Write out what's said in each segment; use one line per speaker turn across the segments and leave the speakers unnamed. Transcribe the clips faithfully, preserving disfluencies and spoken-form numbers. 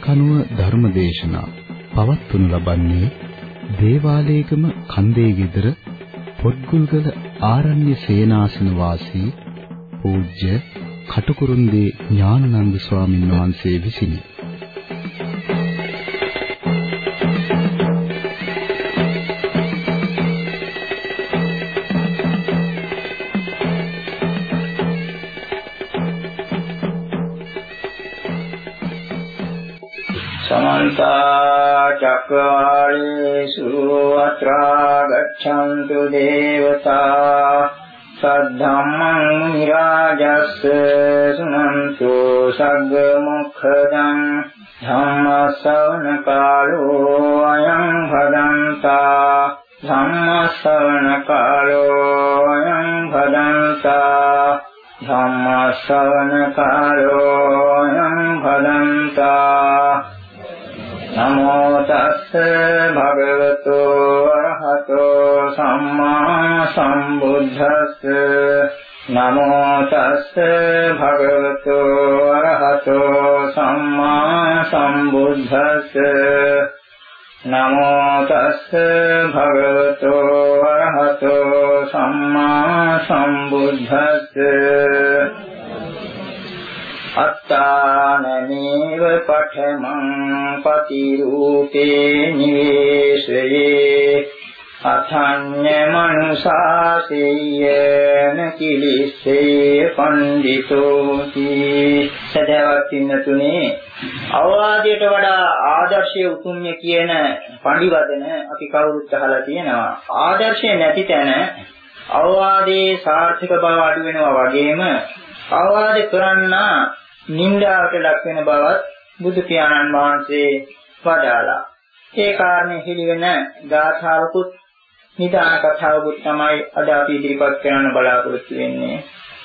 කනුව ධර්මදේශනා පවත්වනු ලබන්නේ දේවාලේගම කන්දේ ගෙදර පොත්ගුල්ගල ආරණ්‍ය සේනාසන වාසී පූජ්‍ය කටුකුරුන්දී ඥානানন্দ ස්වාමීන් වහන්සේ විසිනි.
समन्त चक्रवालेषु अत्रा गच्छन्तु देवता सद्धम्मं मुनिराजस्य शृण्वन्तु सग्मुखदं धम्मश्रवणकालो अयं भदन्ता धम्मश्रवणकालो अयं भदन्ता धम्मश्रवणकालो अयं भदन्ता नमो तस्से भगवतो अरहतो सम्मा सम्बुद्धस्से नमो तस्से भगवतो अरहतो सम्मा सम्बुद्धस्से नमो तस्से भगवतो अरहतो सम्मा सम्बुद्धस्से अत्तानमेव पठमं पतिरूपे निवेशये अथन्यमनुशासेयेन किलिस्සේ පණ්ඩිතෝති. සදහවත් පින්නතුනේ, අවවාදයට වඩා ආදර්ශය උතුම්ය කියන පඬිවදන අපි කවුරුත් අහලා තියෙනවා. ආදර්ශය නැති තැන අවවාදයේ සාර්ථක බව අඩු වෙනවා වගේම අවවාද කරන්නා නින්දාවට ලක් වෙන බවත් බුදු පියාණන් වහන්සේ වදාළා. ඒ කාරණේ හිලිවෙන ගාථාවකුත් නිදාන කතාවකුත් තමයි අද අපි ඉදිරිපත් කරන්න බලාපොරොත්තු වෙන්නේ.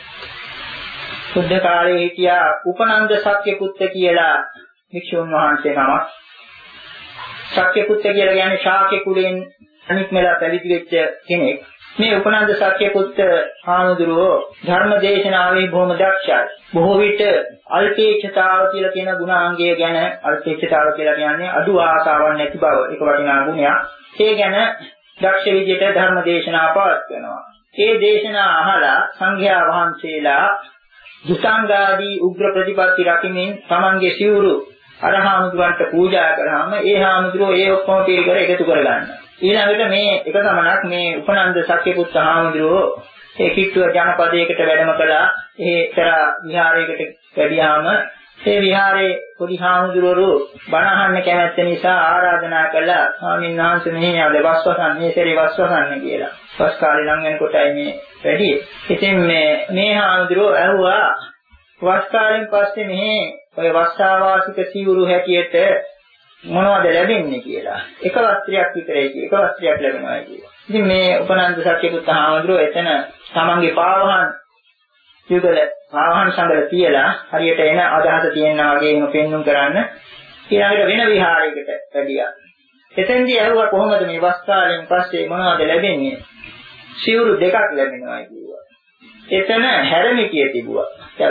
බුද්ධ කාලයේ හිටියා උපනන්ද සක්්‍යපුත්ත කියලා වික්ෂුන් වහන්සේ නමක්. සක්්‍යපුත්ත කියලා කියන්නේ ශාක්‍ය කුලයෙන් අනික් මෙලා පැවිදි වෙච්ච කෙනෙක්. මේ උපනන්ද සක්්‍යපුත්ත හාමුදුරුවෝ ධර්ම දේශනාවේ බොහොම දක්ෂයි. බොහෝ විට අල්පේච්ඡතාව කියලා කියන ගුණාංගය ගැන, අල්පේච්ඡතාව කියලා කියන්නේ අඩු ආසාවක් නැති බව, ඒක වටිනා ගුණයක්. ඒ ගැන දක්ෂ විදියට ධර්ම දේශනා පවත්වනවා. ඒ දේශනා අහලා සංඝයා වහන්සේලා දුසංගාදී උග්‍ර ප්‍රතිපත්ති රකිමින් තමන්ගේ සිවුරු අර හාමුදුරන්ට පූජා කරාම ඒ හාමුදුරුවෝ ඒ ඔක්කොම පිළිකර එකතු කරගන්නවා. ඊළඟට මේ එක සමනක් මේ උපනන්ද සක්්‍යපුත්ත හාමුදුරුවෝ ඒ කිට්ටුව ජනපදයකට වැඩම කළා. ඒ තරා විහාරයකට වැඩියාම ඒ විහාරේ පොඩි හාමුදුරුවෝ බණ අහන්න කැමැත්ත නිසා ආරාධනා කළා, ස්වාමීන් වහන්සේ මෙහි ආද වස්වසන් මේ සැරේ වස්වසන්න කියලා. වස් කාලේ ලඟ වෙනකොටයි මේ වැඩි. ඉතින් මේ මේ හාමුදුරුවෝ ඇහුවා වස් කාලෙන් පස්සේ මෙහි ඔය වස්සාවාසික සිවුරු හැටියට මොනවද ලැබෙන්නේ කියලා. එක වස්ත්‍රයක් විතරයි කිය. එක වස්ත්‍රයක් ලැබෙනවා කියලා. ඉතින් මේ උපනන්ද සක්්‍යපුත්ත හාමුදුරුවෝ එතන තමන්ගේ පාවහන් යුගල පාවහන් සංගල තියලා හරියට එන අදහස තියෙනා වගේ එහෙම පෙන්눔 කරන්න ඊළඟට වෙන විහාරයකට වැඩියා. එතෙන්දී ඇහුවා කොහොමද මේ වස්ත්‍රයෙන් පස්සේ මොනවද ලැබෙන්නේ? සිවුරු දෙකක් ලැබෙනවා කිව්වා. එතන හැරමිටිය තිබුණා.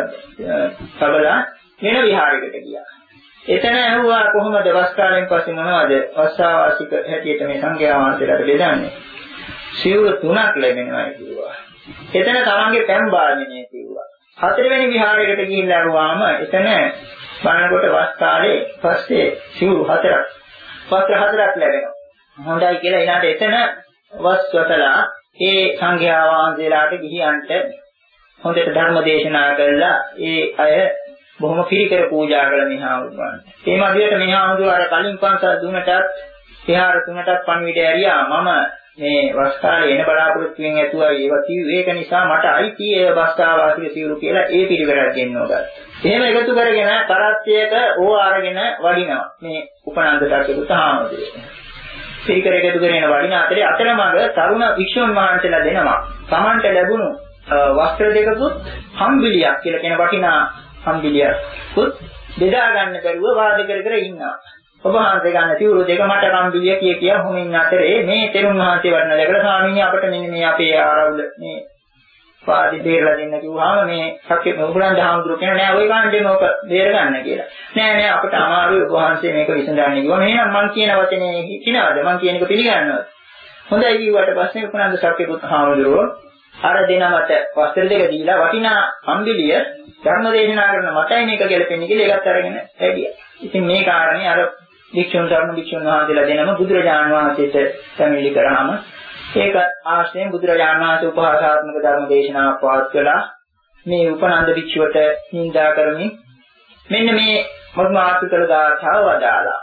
සබලා වෙන විහාරයකට ගියා. එතන ඇහුවා කොහොමද වස්ත්‍රයෙන් පස්සේ මොනවද වස්සාවාසික හැටියට මේ සංඝයා වහන්සේලාට බෙදන්නේ? සිවුරු තුනක් ලැබෙනවා කිව්වා. එතන තමන්ගේ පැන් බාල්මිනේ කිව්වා. හතරවෙනි විහාරයකට ගිහිල්ලා ආවම එතන බලනකොට වස්ත්‍රාලේ පස්සේ සිවුරු හතරක් වස්ත්‍ර හතරක් ලැබෙනවා. හොඳයි කියලා ඊළඟට එතන වස්වතලා ඒ සංඝයා වහන්සේලාට ගිහියන්ට හොඳට ධර්ම දේශනා කළා. ඒ අය බොහොම පිළිකර පූජා කළ මිහාමුදුරන්. ඒ මැදියට මිහාමුදුර අර කලින් පන්සල් දුන්නටත් විහාර තුනටත් පණිවිඩය ඇරියා. මම මේ වස්ත්‍රාලේ එන බලාපොරොත්තු වෙන ඇතුවා ඒවා කිව්වේ. ඒක නිසා මට අයිති ඒ වස්ත්‍රාවාසික සිවුරු කියලා ඒ පිළිවෙලක් දෙන්න ඕගත්. එහෙම එකතු කරගෙන කරත්තයක ඕ අරගෙන වඩිනවා. මේ උපනන්ද සක්්‍යපුත්ත හාමුදුරුවෝ. පිළිකර එකතු කරගෙන වඩින අතරේ අතරමඟ තරුණ වික්ෂුන් වහන්සේලා දෙනවා. Tamante ලැබුණු වස්ත්‍ර දෙකකුත් හම්බිලියක් කියලා කියන වටිනා හම්බිලියකුත් බෙදා ගන්න බැරුව වාද කර කර ඉන්නවා. ඔබ වහන්සේ ගන්න සිවුරු දෙක මට කම්බිලිය කිය කිය හොමින් අතරේ මේ තෙරුන් වහන්සේ වඩන දැකලා ස්වාමීනි අපිට මෙන්න මේ අපේ ආරවුල මේ පාදි බේරලා දෙන්න කිව්වහම මේ සක්‍රිය උපුලන් දහම්දුර කියන නෑ ওই කාණ්ඩේම ඔක බේර ගන්න කියලා. නෑ නෑ අපිට අමාරුයි වහන්සේ මේක විසඳන්න කිව්වා. මෙහෙනම් මං කියන වචනේ කිනවද? මං කියන එක පිළිගන්නවද? හොඳයි කිව්වට පස්සේ උපුලන් සක්‍රිය පුත් හාමුදුරුවෝ අර දෙනවට වස්ත්‍ර දෙක දීලා වටිනා අම්බිලිය ධර්ම දේශනා කරන මතයි මේක ගැලපෙන්නේ කියලා ඒකත් අරගෙන ඇවිදියා. ඉතින් මේ කාරණේ අර වික්ෂුන් ධර්ම වික්ෂුන් වහන්සේලා දෙනම බුදුරජාණන් වහන්සේට පැමිණිලි කරාම ඒක ආශ්‍රයෙන් බුදුරජාණන් වහන්සේ උපහාසාත්මක ධර්ම දේශනාවක් පවත්වලා මේ උපනන්ද වික්ෂුවට නිඳා කරමින් මෙන්න මේ මර්මාර්ථකල ගාථාව වදාලා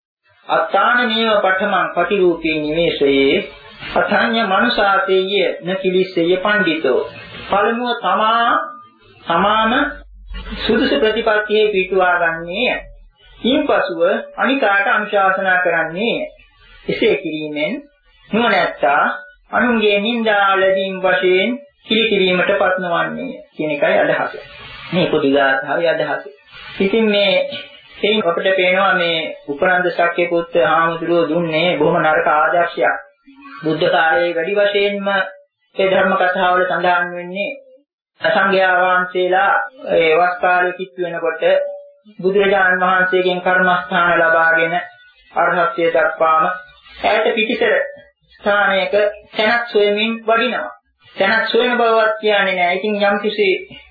අත්තාන මේව පඨමං පටිරූපී නිවේශයේ අතඤ්ඤ මනුසාතේය නකිලිස්සේය පඬිතෝ පළමුව තමා තමාම සුදුසු ප්‍රතිපත්තියේ පිටුවා ගන්නේය. ඊපසුව අනිකාට අනුශාසනා කරන්නේ. එසේ කිරීමෙන් නුවණැත්තා අනුන්ගේ නිന്ദා ලැබීම් වශයෙන් කිලිකිරීමට පත්නවන්නේ කියන එකයි අදහස. මේ පොඩි ගාථාවේ අදහස. ඉතින් මේ එයින් අපිට පේනවා මේ උපනන්ද ශක්‍ය පුත් හාමුදුරුවෝ දුන්නේ බොහොම නරක ආදර්ශයක්. බුද්ධ කාලයේ වැඩි වශයෙන්ම මේ ධර්ම කතාවල සඳහන් වෙන්නේ සංඝයා වහන්සේලා ඒ වස් කාලේ කිත් වෙනකොට බුදුරජාණන් වහන්සේගෙන් කර්මස්ථාන ලබාගෙන අරහත්ත්වයට දක්වාම ඈත පිටිසර ස්ථානයක තැනක් සොයමින් වඩිනවා. තැනක් සොයන බවවත් කියන්නේ නැහැ. ඉතින් යම් කිසි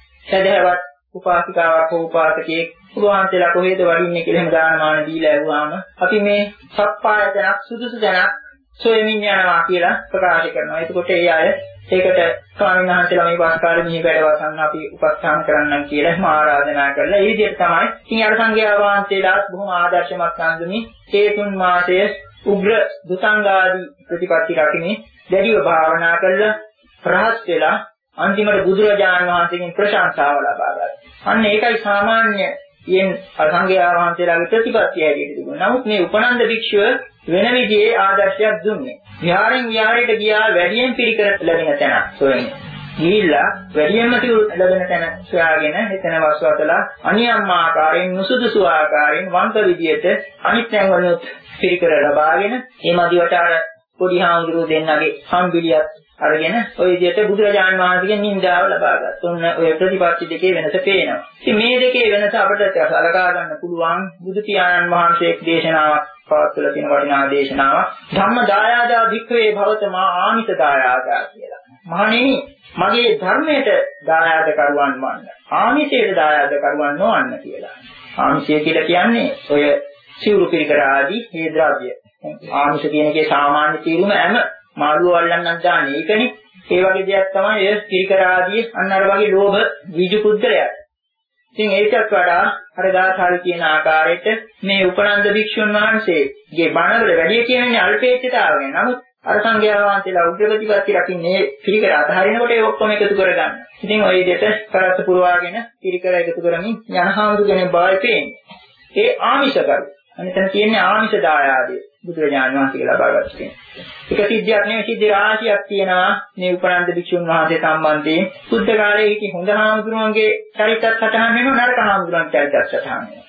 සදහවත් උපාසිකාවක් හෝ උපාසකයෙක් උන්වහන්සේලා කොහෙද වඩින්නේ කියලා එහෙම දානමාන දීලා ඇහුවාම අපි මේ සප්පාය තැනක් සුදුසු තැනක් සොයමින් යනවා කියලා ප්‍රකාශ කරනවා. එතකොට ඒ අය ඒකට ස්වාමීන් වහන්සේලා මේ වාස්කාරේ මෙහි වැඩවසන්න අපි උපස්ථාන කරන්නම් කියලා එහෙම ආරාධනා කරලා ඒ විදිහට තමයි ඉතින් අර සංඝයා වහන්සේලාත් බොහොම ආදර්ශමත් සම්දුනි ඒ තුන් මාසයේ උග්‍ර දුසංගාදී ප්‍රතිපත්ති රකින්නේ දැඩිව භාවනා කළා රහත් වෙලා අන්තිමට බුදුරජාණන් වහන්සේගෙන් ප්‍රශංසාව ලබා ගත්තා. අන්න ඒකයි සාමාන්‍ය යෙන් සංඝයා වහන්සේලාගේ ප්‍රතිපත්තිය හැටියට තිබුණා. නමුත් මේ උපනන්ද භික්ෂුව වෙන විදිහේ ආදර්ශයක් දුන්නේ. විහාරෙන් විහාරයට ගියා වැඩියෙන් පිළිකර ලැබෙන තැන සොයන්නේ. ගිහිල්ලා වැඩියෙන්ම ලැබෙන තැන සොයාගෙන එතන වස්වතලා අනියම් ආකාරයෙන් නුසුදුසු ආකාරයෙන් වංක විදියට අනිත් තැන් වලත් පිළිකර ලබාගෙන මේ මදිවට අර පොඩි හාමුදුරුවෝ දෙන්නගේ සම්බිලියක් අරගෙන ওই විදිහට බුදුරජාණන් වහන්සේගෙන් නින්දාව ලබා ගත්තා. ඔන්න ඔය ප්‍රතිපත්ති දෙකේ වෙනස පේනවා. ඉතින් මේ දෙකේ වෙනස අපිට සලකා ගන්න පුළුවන් බුදු පියාණන් වහන්සේ එක් දේශනාවක් පවත්වලා තියෙන වටිනා දේශනාවක් ධම්ම දායාදා භික්ඛවේ භවතමා ආමිත දායාදා කියලා. මහණෙනි මගේ ධර්මයට දායාද කරුවන් වන්න. ආමිතයට දායාද කරුවන් නොවන්න කියලා. ආමිෂය කියලා කියන්නේ ඔය සිවුරු පිළිකර ආදී මේ ද්‍රව්‍ය. ආමිෂ කියන එකේ සාමාන්‍ය තීරුම හැම මාළුව වල්ලන්නක් දාන්නේ. ඒකනේ. ඒ වගේ දෙයක් තමයි ඒ පිළිකර ආදී අන්න අර වගේ ලෝභ බීජ පුද්ගලයක්. ඉතින් ඒකත් වඩා අර ගාථාවේ කියන ආකාරයට මේ උපනන්ද භික්ෂුන් වහන්සේගේ බණවල වැඩි කියන්නේ අල්පේච්ඡතාව ගැන. නමුත් අර සංඝයා වහන්සේලා උග්‍රපතිපත්ති රකින්නේ පිළිකර අතහරිනකොට ඒ ඔක්කොම එකතු කරගන්න. ඉතින් ওই විදිහට කරත් පුරවාගෙන පිළිකර එකතු කරමින් යනහාමුදු කෙනෙක් බවයි පේන්නේ. ඒ ආමිෂකරු. අනිතන කියන්නේ ආමිෂ දායාදේ බුදුරජාණන් වහන්සේ ලබාගත් කෙනෙක්. එක සිද්ධියක් නෙවෙයි සිද්ධි රාශියක් තියෙනවා මේ උපනන්ද භික්ෂුන් වහන්සේ සම්බන්ධයෙන්. බුද්ධ කාලයේ හිටි හොඳ හාමුදුරුවන්ගේ චරිතත් සටහන් වෙනවා නරක හාමුදුරුවන්ගේ චරිතත් සටහන් වෙනවා.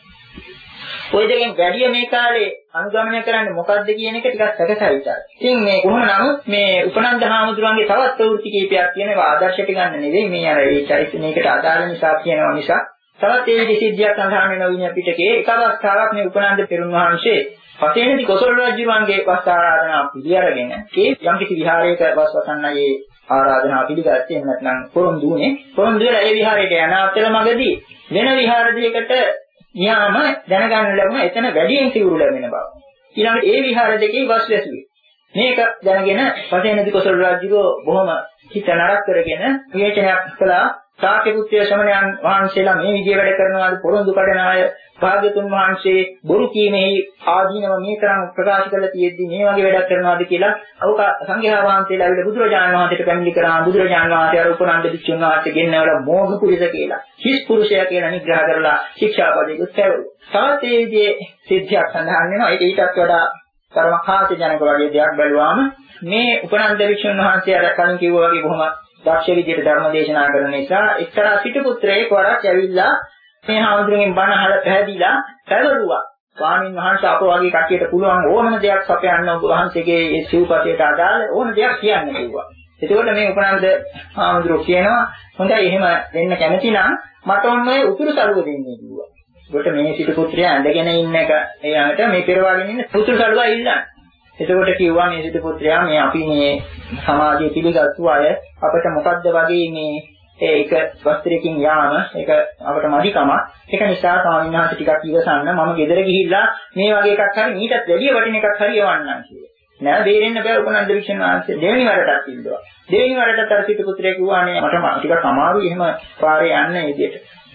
ඔය දෙකෙන් වැඩි මේ කාලේ අනුගමනය කරන්නේ මොකද්ද කියන එක ටිකක් සැකසවිතයි. ඉතින් මේ කොහොම නමුත් මේ උපනන්ද හාමුදුරුවන්ගේ තවත් ප්‍රවෘත්ති කීපයක් තියෙනවා ආදර්ශයට ගන්න නෙවෙයි මේ අර ඒ චරිත මේකට අදාළ නිසා කියනවා නිසා තවත් ඒ විදි සිද්ධියක් සඳහන් වෙනවා විනය පිටකේ. එක අවස්ථාවක් මේ උපනන්ද පෙරුන් වහන්සේ පතේනදී කොසල් රජුගේ වස් ආරාධනා පිළිඅරගෙන ඒ යම්කිසි විහාරයක වස් වසන්නයි ඒ ආරාධනා පිළිගත්තේ. එහෙම නැත්නම් පොරොන්දු වුණේ. පොරොන්දු වෙලා ඒ විහාරයට යන අතර මගදී වෙන විහාර දෙයකට යාම දැනගන්න ලැබුණා එතන වැඩියෙන් සිවුරු ලැබෙන බව. ඊළඟට ඒ විහාර දෙකේ වස් වැසුවේ. මේක දැනගෙන පතේනදී කොසල් රජු බොහොම හිත නරක කරගෙන විවේචනයක් කළා. සාක්‍ය පුත්‍ර ශ්‍රමණයන් වහන්සේලා මේ විදිය වැඩ කරනවාද පොරොන්දු කඩන අය භාග්‍යතුන් වහන්සේ බොරු කීමේ ආදීනව මේ තරම් ප්‍රකාශ කරලා තියෙද්දි මේ වගේ වැඩක් කරනවාද කියලා අවක සංඝයා වහන්සේලා විල බුදුරජාණන් වහන්සේට පැමිණි කරා. බුදුරජාණන් වහන්සේ අර උපනන්ද භික්ෂුන් වහන්සේ ගෙන්නවලා මෝඝ පුරුෂ කියලා හිස් පුරුෂයා කියලා නිග්‍රහ කරලා ශික්ෂාපදයක උත්සවුවා. තවත් මේ විදිහේ සිද්ධියක් සඳහන් වෙනවා. ඒක ඊටත් වඩා තරම කාර්යජනක වගේ දෙයක් බැලුවාම මේ උපනන්ද භික්ෂුන් වහන්සේ අර කලින් කිව්වා වගේ බොහොම දක්ෂ විදිහට ධර්ම දේශනා කරන නිසා එක්තරා සිටු පුත්‍රයෙක් වරක් ඇවිල්ලා මේ හාමුදුරුවන්ගෙන් බණ අහලා පැහැදිලා පැවරුවා. ස්වාමීන් වහන්සේ අප වගේ කටියට පුළුවන් ඕනම දෙයක් සපයන්න ඔබ වහන්සේගේ ඒ සිව්පතේට අදාළ ඕන දෙයක් කියන්න කිව්වා. එතකොට මේ උපනන්ද ආමඳුරෝ කියනවා හොඳයි එහෙම වෙන්න කැමති නම් මට ඔන්න ඔය උතුරු සළුව දෙන්නේ කිව්වා. ඒකට මේ සිටු පුත්‍රයා ඇඳගෙන ඉන්න එක එයාට මේ පෙරවාගෙන ඉන්න උතුරු සළුව ඉල්ලන්න. එතකොට කිව්වා මේ සිටු පුත්‍රයා මේ අපි මේ සමාජයේ පිළිගත්තු අය අපිට මොකද්ද වගේ මේ ඒක වස්ත්‍රයකින් යාම ඒක අපට මදිකම. ඒක නිසා ස්වාමීන් වහන්සේ ටිකක් ඉවසන්න මම ගෙදර ගිහිල්ලා මේ වගේ එකක් හරි මීටත් වැඩිය වටින එකක් හරි යවන්නම් කියලා. නෑ බේරෙන්න බෑ උපනන්ද වික්ෂණ වහන්සේ දෙවෙනි වරටත් ඉල්ලුවා. දෙවෙනි වරටත් අර සිටු පුත්‍රයා කිව්වා නේ මට ටිකක් අමාරුයි එහෙම පාරේ යන්න මේ විදිහට.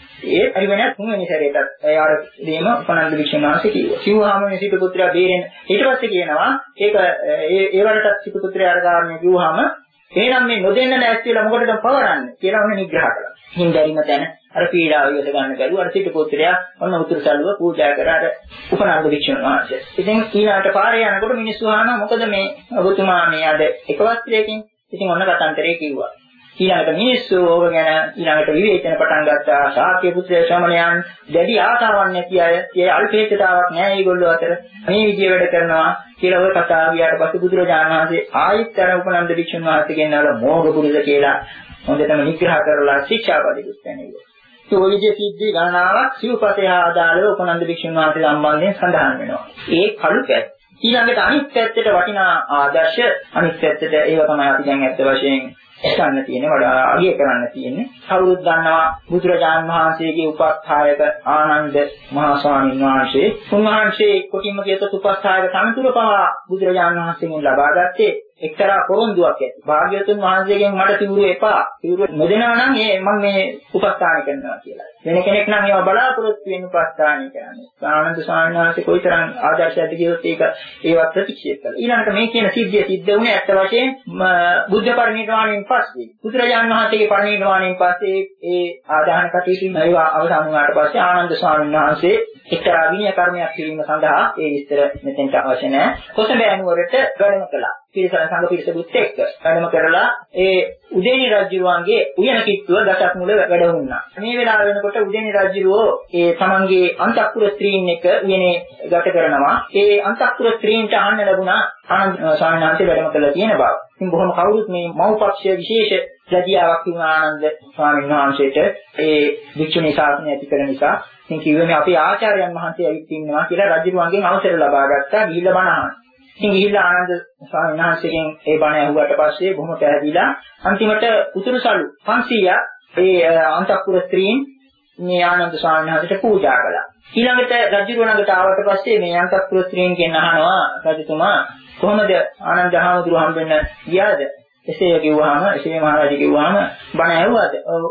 ඒ පරිවැණයක් තුන්වෙනි සැරේටත් ඒ අර දෙම උපනන්ද වික්ෂණ වහන්සේ කිව්වා. කිව්වහම මේ සිටු පුත්‍රයා බේරෙන්න ඊට පස්සේ කියනවා ඒක ඒ ඒ වරටත් සිටු පුත්‍රයා අර කාරණේ කිව්වහම එහෙනම් මේ නොදෙන්න නැස්ති වෙලා මොකටද පවරන්නේ කියලා ඔන්න නිග්‍රහ කළා. හින්දරිම තැන අර පීඩාව ඉවස ගන්න බැරුව අර සිටු පුත්‍රයා ඔන්න උතුරු සළුව පූජා කරා අර උපනන්ද වික්ෂණ වහන්සේ. ඉතින් ඊළාට පාරේ යනකොට මිනිස්සු අහනවා මොකද මේ ඔබතුමා මේ අද එක වස්ත්‍රයකින් ඉතින් ඔන්න කතන්දරේ කිව්වා. ඊළඟට මිනිස්සු ඕක ගැන ඊළඟට විවේචන පටන් ගත්තා. ශාක්‍ය පුත්‍ර ශ්‍රමණයන් දැඩි ආසාවක් නැති අය, ඒ අල්පේච්ඡතාවක් නැහැ ඒගොල්ලෝ අතර. මේ විදිය වැඩ කරනවා කියලා ඔය කතාව ගියාට පස්සේ බුදුරජාණන් වහන්සේ ආයිත් අර උපනන්ද වික්ෂුන් වහන්සේ ගෙන්නවල මෝඝ පුරුෂ කියලා හොඳටම නිග්‍රහ කරලා ශික්ෂාපදෙකුත් දැනෙන්නේ. ඒ ඔය විදිය සිද්ධි ගණනාවක් සිව්පතේ ආදාළව උපනන්ද වික්ෂුන් වහන්සේ සම්බන්ධයෙන් සඳහන් වෙනවා. ඒ කළු පැත්ත ඊළඟට අනිත් පැත්තට වටිනා ආදර්ශ අනිත් පැත්තට ඒව තමයි අපි දැන් ඇත්ත වශයෙන් ගන්න තියෙන්නේ වඩා අගය කරන්න තියෙන්නේ. කවුරුත් දන්නවා බුදුරජාණන් වහන්සේගේ උපස්ථායක ආනන්ද මහා ස්වාමීන් වහන්සේ. උන්වහන්සේ කොටින්ම කියතොත් උපස්ථායක තනතුර පවා බුදුරජාණන් වහන්සේගෙන් ලබා ගත්තේ එක්තරා පොරොන්දුවක් ඇති. භාග්‍යවතුන් වහන්සේගෙන් මට සිවුරු එපා. සිවුරු නොදෙනවා නම් ඒ මම මේ උපස්ථාන කරනවා කියලා. වෙන කෙනෙක් නම් ඒව බලාපොරොත්තු වෙන්න උපස්ථාන කරන්නේ. ආනන්ද ස්වාමීන් වහන්සේ කොයිතරම් ආදර්ශයක්ද කියොත් ඒක ඒවත් ප්‍රතික්ෂේප කළා. ඊළඟට මේ කියන සිද්ධිය සිද්ධ වුණේ ඇත්ත වශයෙන් බුද්ධ පරිනිර්වාණයෙන් පස්සේ. බුදුරජාණන් වහන්සේගේ පරිනිර්වාණයෙන් පස්සේ ඒ ආදාන කටයුතු ඒවා අවසන් වුණාට පස්සේ ආනන්ද ස්වාමීන් වහන්සේ එක්තරා විනය කර්මයක් කිරීම සඳහා ඒ විස්තර මෙතෙන්ට අවශ්‍ය නැහැ. කොසඹෑ නුවරට වැඩම කළා. පිරිසන සංඝ පිරිසකුත් එක්ක වැඩම කරලා ඒ උදේනි රජුගේ උයන කිට්ටුව ගසක් මුල වැඩ වුණා. මේ වෙලාව වෙනකොට උදේනි රජුෝ ඒ තමන්ගේ අන්තఃපුර ස්ත්‍රීන් එක්ක උයනේ ගත කරනවා. ඒ අන්තঃපුර ස්ත්‍රීන්ට අහන්න ලැබුණා ආනන්ද ස්වාමීන් වහන්සේ වැඩම කළා කියන බව. ඉතින් බොහොම කවුරුත් මේ මෞපක්ෂය විශේෂ රැදියාවක් වුණා ආනන්ද ස්වාමීන් වහන්සේට ඒ වික්ෂුණී ශාසනය ඇති කරන නිසා. ඉතින් කිව්වේ මේ අපේ ආචාර්යයන් වහන්සේ ඇවිත් ඉන්නවා කියලා රජුගෙන් අවසර ලබා ගත්තා ගිහිල්ලා බණ අහන්න. ඉතින් ගිහිල්ලා ආනන්ද ස්වාමීන් වහන්සේගෙන් ඒ බණ ඇහුවට පස්සේ බොහොම පැහැදිලා අන්තිමට උතුරු සළු පන්සීයක් ඒ අන්තఃපුර ස්ත්‍රීන් මේ ආනන්ද ස්වාමීන් වහන්සේට පූජා කළා. ඊළඟට රජු ළඟට ආවට පස්සේ මේ අන්තఃපුර ස්ත්‍රීන්ගෙන් අහනවා රජතුමා කොහොමද ආනන්ද හාමුදුරුවෝ හම්බෙන්න ගියාද? එසේ කිව්වහම එසේ මහරජා කිව්වහම බණ ඇහුවාද?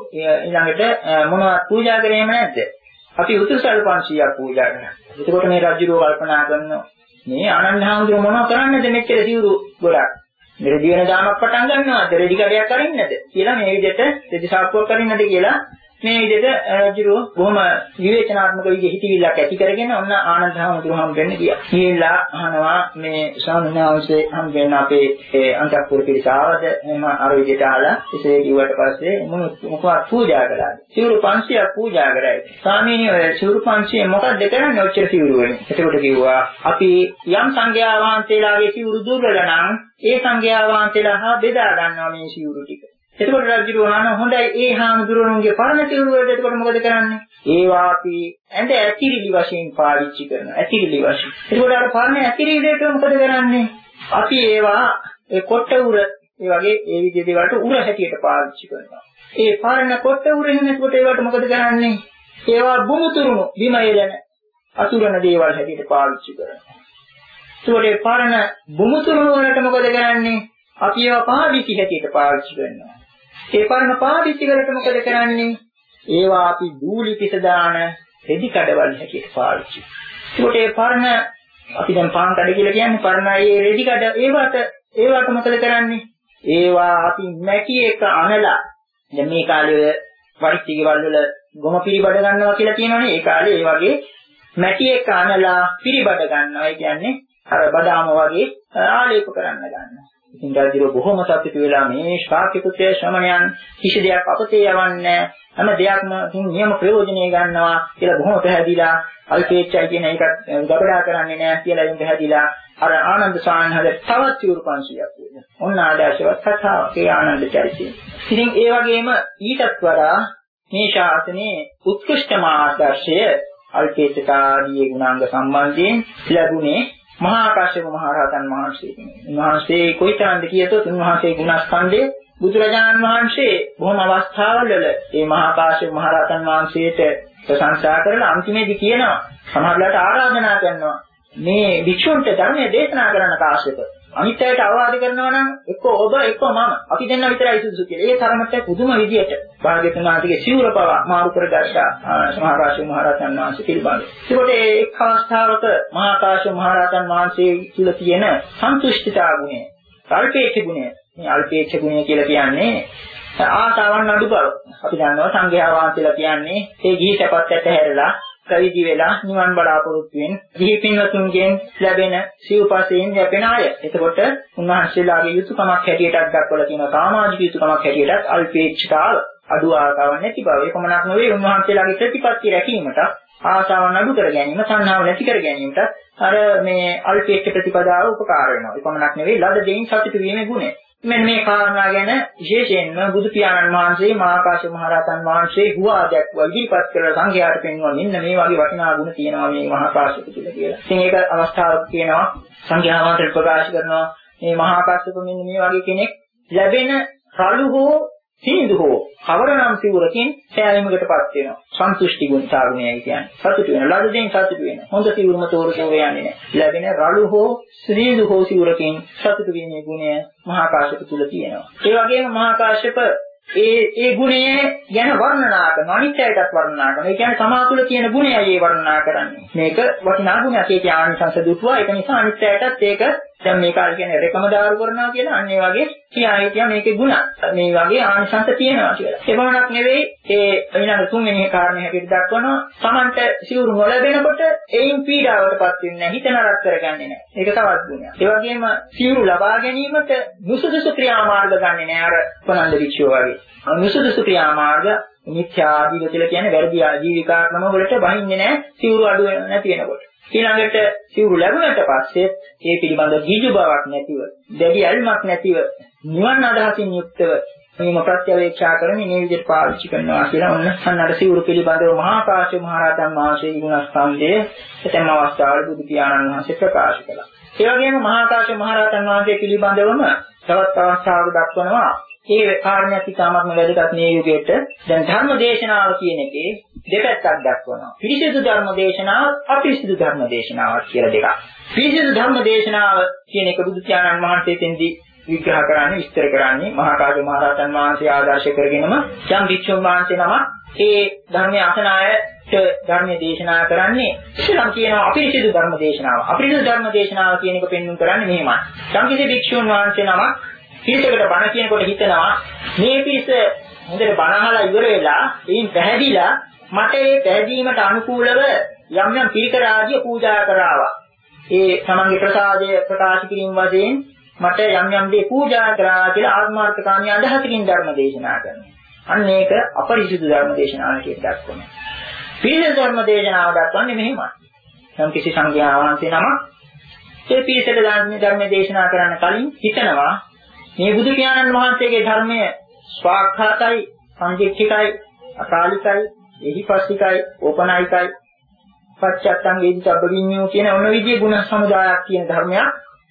ඊළඟට මොනවද පූජා කරේම නැද්ද? අපි උතුරු සළු පන්සීයක් පූජා කරනවා. එතකොට මේ රජුරෝ කල්පනා කරනවා මේ ආනන්ද හාමුදුරුවෝ මොනව කරන්නද මෙච්චර සිවුරු ගොඩක්? රෙදි වෙන දාමක් පටන් ගන්නවද? රෙදි කඩයක් අරින්නද? කියලා මේ විදිහට රෙදි සාප්පුවක් අරින්නද කියලා මේ විදිහට රජුරෝ බොහොම විවේචනාත්මක විදිහට හිතවිල්ලක් ඇති කරගෙන ඔන්න ආනන්ද හාමුදුරුවෝ හම්බෙන්න ගියා. ගිහිල්ලා අහනවා මේ ස්වාමීන් වහන්සේ හම්බෙන්න අපේ ඒ අන්තఃපුර පිරිසාවද එහෙම අර විදිහට අහලා එසේ කිව්වට පස්සේ මොකක්ද පූජා කළාද? සිවුරු පන්සීයක් පූජා කරයි. ස්වාමීනි ඔය සිවුරු පන්සීය මොකක්ද කරන්නේ ඔච්චර සිවුරු වලින්? එතකොට කිව්වා අපි යම් සංඝයා වහන්සේලාගේ සිවුරු දුර්වල නම් ඒ සංඝයා වහන්සේලා හා බෙදා ගන්නවා මේ සිවුරු ටික. එතකොට රජු වහන හොඳයි ඒ හාමුදුරුවන්ගේ පරණ සිවුරු වලට එතකොට මොකද කරන්නේ? ඒවා අපි ඇඳ ඇතිරිලි වශයෙන් පාවිච්චි කරනවා. ඇතිරිලි වශයෙන්. එතකොට අර පරණ ඇතිරිලිට මොකද කරන්නේ? අපි ඒවා ඒ කොට්ට උර ඒ වගේ ඒ විදිහේ දේවල්ට උර හැටියට පාවිච්චි කරනවා. ඒ පරණ කොට්ට උරෙන් එතකොට ඒවට මොකද කරන්නේ? ඒවා බුමුතුරුණු බිම එළන අතුරන දේවල් හැටියට පාවිච්චි කරනවා. එතකොට ඒ පරණ බුමුතුරුණු වලට මොකද කරන්නේ? අපි ඒවා පාවිච්චි හැටියට පාවිච්චි කරනවා. ඒ පරණ පාවිච්චි කරලා මොකද කරන්නේ? ඒවා අපි දූලි පිට දාන රෙදි කඩවල් හැටියට පාවිච්චි. ඒකට ඒ පරණ අපි දැන් පාන් කඩ කියලා කියන්නේ පරණ ඒ රෙදි කඩ ඒවට ඒවට මොකද කරන්නේ? ඒවා අපි මැටි එක අනලා දැන් මේ කාලේ වරිච්චි ගෙවල් වල ගොම පිරිබඩ ගන්නවා කියලා කියනවනේ. ඒ කාලේ ඒ වගේ මැටි එක අනලා පිරිබඩ ගන්නවා. ඒ කියන්නේ අර බදාම වගේ ආලේප කරන්න ගන්නවා. ඉතින් රජුර බොහොම සතුටු වෙලා මේ ශාක්‍ය පුත්‍රය ශ්‍රමණයන් කිසි දෙයක් අපතේ යවන්නේ හැම දෙයක්ම නියම ප්‍රයෝජනෙ ගන්නවා කියලා බොහොම පැහැදිලා අල්පේච්ඡයි කියන එකත් ගබඩා කරන්නේ නැහැ කියලා ඉතින් පැහැදිලා අර ආනන්ද ස්වාමීන් වහන්සේ තවත් සිවුරු පන්සීයක් දුන්නා. ඔන්න ආදර්ශවත් කතාවක් ඒ ආනන්ද චරිතය. ඉතින් ඒ වගේම ඊටත් වඩා මේ ශාසනයේ උත්කෘෂ්ඨම ආදර්ශය අල්පේච්ඡතාදී ගුණාංග සම්බන්ධයෙන් ලැබුණේ මහා කාශ්‍යප මහ රහතන් වහන්සේගෙන්. උන්වහන්සේ කොයිතරම්ද කියතොත් උන්වහන්සේ ගුණස්කන්ධය බුදුරජාණන් වහන්සේ බොහොම අවස්ථාවල මේ මහා කාශ්‍යප මහ රහතන් වහන්සේට ප්‍රශංසා කරලා අන්තිමේදී කියනවා සමහරවිට ආරාධනා කරනවා මේ භික්ෂුන්ට ධර්මයේ දේශනා කරන්න කාශ්‍යප අනිත් අයට අවවාද කරනවා නම් එක්ක ඔබ එක්ක මම අපි දෙන්න විතරයි සුදුසු කියලා. ඒ තරමට පුදුම විදියට භාග්‍යවතුන් වහන්සේගේ සිවුර පව මාරු කරගත්තා මහා කාශ්‍යප මහ රහතන් වහන්සේ පිළිබඳව. ඒකට ඒ එක් අවස්ථාවක මහා කාශ්‍යප මහ රහතන් වහන්සේ තුළ තියෙන සන්තුෂ්ඨිතා ගුණය, අල්පේච්ඡ ගුණය. මේ අල්පේච්ඡ ගුණය කියලා කියන්නේ ආසාවන් අඩු බව. අපි දන්නවා සංඝයා වහන්සේලා කියන්නේ ඒ ගිහි සැපත් හැරලා කවිදි වෙලා නිවන් බලාපොරොත්තු වෙන ගිහි පින්වතුන්ගෙන් ලැබෙන සිව්පසයෙන් යැපෙන අය. එතකොට උන්වහන්සේලාගේ යුතුයකමක් හැටියටත් දක්වලා තියෙන සමාජික යුතුයකමක් හැටියටත් අල්පේච්ඡතාව අඩු ආකාරයක් නැති බව. ඒකමනක් නෙවෙයි උන්වහන්සේලාගේ ප්‍රතිපත්ති රැකීමට ආශාවන් අඩු කර ගැනීම, සංහාව නැති කර ගැනීමට අර මේ අල්පේච්ඡ ප්‍රතිපදාව උපකාර වෙනවා. ඒකමනක් නෙවෙයි ලද දෙයින් සතුටු වීමේ ගුණය. මෙන්න මේ කාරණා ගැන විශේෂයෙන්ම බුදු පියාණන් වහන්සේ මහා කාශ්‍යප මහ රහතන් වහන්සේ හුවා දැක්වා ඉදිරිපත් කරලා සංඝයාට පෙන්වනවා මෙන්න මේ වගේ වටිනා ගුණ තියෙනවා මේ මහා කාශ්‍යප තුල කියලා. ඉතින් ඒක අවස්ථාවක් තියෙනවා සංඝයා වහන්සේ ප්‍රකාශ කරනවා මේ මහා කාශ්‍යප මෙන්න මේ වගේ කෙනෙක් ලැබෙන රළු හෝ සිනිඳු හෝ කවරනම් සිවුරකින් සෑයීමකටපත් වෙනවා. සන්තුෂ්ටි ගුණ සාගුණයයි කියන්නේ. සතුට වෙන ලදෙන් සතුට වෙන. හොඳ සිවුරම තෝරතෝ යන්නේ නැහැ. ලැබෙන රළු හෝ සිනිඳු හෝ සිවුරකින් සතුට වීමේ ගුණය මහා කාශ්‍යප තුල තියෙනවා. ඒ වගේම මහා කාශ්‍යප ඒ ඒ ගුණය ගැන වර්ණනා කරන අනිත්‍යයටත් වර්ණනා කරනවා. ඒ කියන්නේ තමා තුළ තියෙන ගුණයයි ඒ වර්ණනා කරන්නේ. මේක වටිනා ගුණයක්. ඒක ආනිසංස දුටුවා. ඒක නිසා අනිත්‍යයටත් ඒක දැන් මේ කාලේ කියන්නේ රෙකම දාරු කරනවා කියලා අන්න ඒ වගේ කියායි කියා මේකේ ගුණ. මේ වගේ ආනිසංස තියෙනවා කියලා. ඒ වමනක් නෙවෙයි ඒ ඊළඟ තුන්වෙනි කාරණේ හැටියට දක්වනවා Tamanට සිවුරු නොලැබෙනකොට එයින් පීඩාවටපත් වෙන්නේ නැහැ. හිත නරක කරගන්නේ නැහැ. ඒක තවත් ගුණයක්. ඒ වගේම සිවුරු ලබා ගැනීමට නුසුදුසු ක්‍රියාමාර්ග ගන්නෙ නැහැ අර උපනන්ද වික්ෂුව වගේ. නුසුදුසු ක්‍රියාමාර්ග මිත්‍යා ආජීව කියලා කියන්නේ වැරදි ආජීවිකා ක්‍රම වලට බහින්නේ නැහැ සිවුරු අඩු නැති වෙනකොට. ඊළඟට සිවුරු ලැබුණට පස්සේ ඒ පිළිබඳ ගිජු බවක් නැතිව, දැඩි ඇල්මක් නැතිව, නිවන් අදහසින් යුක්තව මේම ප්‍රත්‍යවේක්ෂා කරමින් මේ විදිහට පාවිච්චි කරනවා කියලා ඔන්න අන්නර සිවුරු පිළිබඳව මහා කාශ්‍යප මහ රහතන් වහන්සේගේ ගුණස්කන්ධයේ ඇතැම් අවස්ථාවල බුදු පියාණන් වහන්සේ ප්‍රකාශ කළා. ඒ වගේම මහා කාශ්‍යප මහ රහතන් වහන්සේ පිළිබඳවම තවත් අවස්ථාවක දක්වනවා ඒ කාරණයක් ඉතාමත්ම වැදගත් මේ යුගයට. දැන් ධර්ම දේශනාව කියන එකේ දෙපැත්තක් දක්වනවා. පිරිසිදු ධර්ම දේශනාව, අපිරිසිදු ධර්ම දේශනාවක් කියලා දෙකක්. පිරිසිදු ධර්ම දේශනාව කියන එක බුදු පියාණන් වහන්සේ තෙන්දී විග්‍රහ කරන්නේ, විස්තර කරන්නේ මහා කාශ්‍යප මහ රහතන් වහන්සේ ආදර්ශ කරගෙනම යම් භික්ෂුන් වහන්සේ නම ඒ ධර්මයේ අසන අයට ධර්මයේ දේශනා කරන්නේ ඉතින් කියනවා අපිරිසිදු ධර්ම දේශනාව. අපිරිසිදු ධර්ම දේශනාව කියන එක පෙන්වන්න කරන්නේ මෙහෙමයි. යම් කිසි භික්ෂුන් වහන්සේ නම පිරිසකට බණ කියනකොට හිතනවා මේ පිරිස හොඳට බණ අහලා ඉවර වෙලා එයින් පැහැදිලා මට ඒ පැහැදීමට අනුකූලව යම් යම් පිළිකර ආදිය පූජා කරාවා. ඒ තමන්ගේ ප්‍රසාදය ප්‍රකාශ කිරීම වශයෙන් මට යම් යම් දේ පූජා කරා කියලා ආත්මාර්ථකාමී අදහසකින් ධර්ම දේශනා කරනවා. අන්න ඒක අපරිසිදු ධර්ම දේශනාවක් කියලා දක්වනවා. පිරිසිදු ධර්ම දේශනාව දක්වන්නේ මෙහෙමයි. යම් කිසි සංඝයා වහන්සේ නම ඒ පිරිසට ධර්ම දේශනා කරන්න කලින් හිතනවා මේ බුදු පියාණන් වහන්සේගේ ධර්මය ස්වාක්ඛාතයි, සංජික්ඛිකයි, අකාලිකයි, එහිපස්සිකයි, ඕපනායිකයි, පච්චත්තං වේදිතබ්බවිඤ්ඤෝ කියන ඔන්න විදිහේ ගුණ සමුදායක් කියන ධර්මයක්.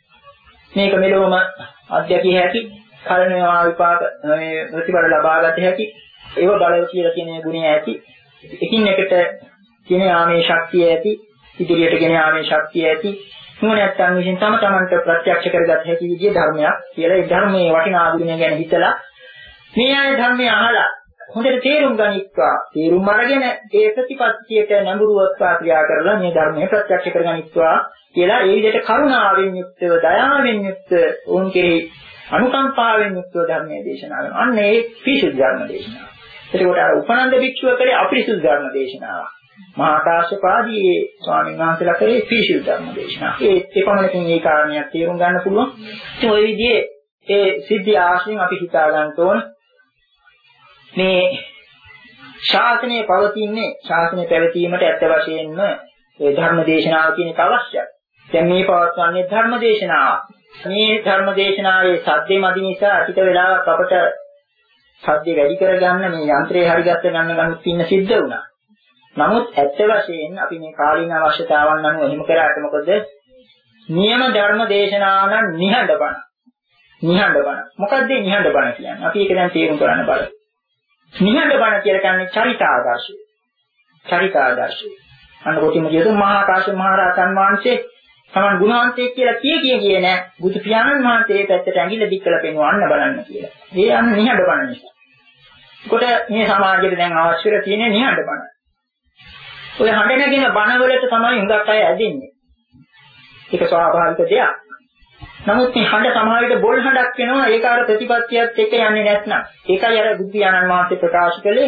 මේක මෙලොවම අධ්‍යක්ෂිය හැකි, කලනවා විපාක මේ ප්‍රතිඵල ලබා ගත හැකි, ඒව බලය කියලා කියන ගුණය ඇති. එකින් එකට කියන ආමේ ශක්තිය ඇති, ඉදිරියට ගෙන ආමේ ශක්තිය ඇති. මොනක්ද විසින් තම තමන්ට ප්‍රත්‍යක්ෂ කරගත හැකි විදිහේ ධර්මයක් කියලා ඒ ධර්මයේ වටිනා ගුණ ගැන හිතලා මේ ආයේ ධර්මය අහලා හොඳට තේරුම් ගනිත්වා තේරුම් අරගෙන ඒ ප්‍රතිපත්තියට නැඹුරුවත්වා ක්‍රියා කරලා මේ ධර්මය ප්‍රත්‍යක්ෂ කරගනිත්වා කියලා ඒ විදිහට කරුණාවෙන් යුක්තව දයාවෙන් යුක්තව උන් කෙරෙහි අනුකම්පාවෙන් යුක්තව ධර්මයේ දේශනා කරනවා. අන්න ඒ පිරිසුදු ධර්ම දේශනාව. එතකොට අර උපනන්ද භික්ෂුව කරේ අපිරිසුදු ධර්ම දේශනාවක්. මහා කාශ්‍යප ආදී ස්වාමීන් වහන්සේලා කරේ පිරිසිදු ධර්ම දේශනාව. ඒ එපමණකින් මේ කාරණයක් තේරුම් ගන්න පුළුවන්. ඉතින් ওই විදිහේ ඒ සිද්ධි ආශ්‍රයෙන් අපි හිතා ගන්න ඕන මේ ශාසනය පවතින්නේ ශාසනය පැවතීමට ඇත්ත වශයෙන්ම ඒ ධර්ම දේශනාව කියන එක අවශ්‍යයි. දැන් මේ පවත්වන්නේ ධර්ම දේශනාව. මේ ධර්ම දේශනාවේ සද්දේ මදි නිසා අටික වෙලාවක් අපට සද්දේ වැඩි කරගන්න මේ යන්ත්‍රය හරියට ගන්න ගනුත් ඉන්න සිද්ධ වුණා. නමුත් ඇත්ත වශයෙන් අපි මේ කාලීන අවශ්‍යතාවන් අනුව එහෙම කරාට මොකද? නියම ධර්ම දේශනාව නම් නිහඬ බණ. නිහඬ බණ. මොකක්ද මේ නිහඬ බණ කියන්නේ? අපි ඒක දැන් තේරුම් ගන්න බලමු. නිහඬ බණ කියලා කියන්නේ චරිතාදර්ශය. චරිතාදර්ශය. අන්න කොටිම කියතු මහා කාශ්‍යප මහ රහතන් වහන්සේ සමන් ගුණවන්තයෙක් කියලා කිය කිය කියේ නෑ. බුදු පියාණන් වහන්සේ ඒ පැත්තට ඇඟිල්ල දික් කළ පෙන්වන්න බලන්න කියලා. ඒ අන්න නිහඬ බණ නිසා. කොට මේ සමාජයේ දැන් අවශ්‍යර තියෙන නිහඬ බණ. ඔය හඬ නැගින බණ වලට තමයි හුඟක් අය ඇදෙන්නේ. ඒක ස්වාභාවික දෙයක්. නමුත් මේ හඬ සමාජයට බොල් හඬක් වෙනවා ඒක අර ප්‍රතිපත්තියත් එක්ක යන්නේ නැත්නම්. ඒකයි අර බුද්ධ ඥානන් වහන්සේ ප්‍රකාශ කළේ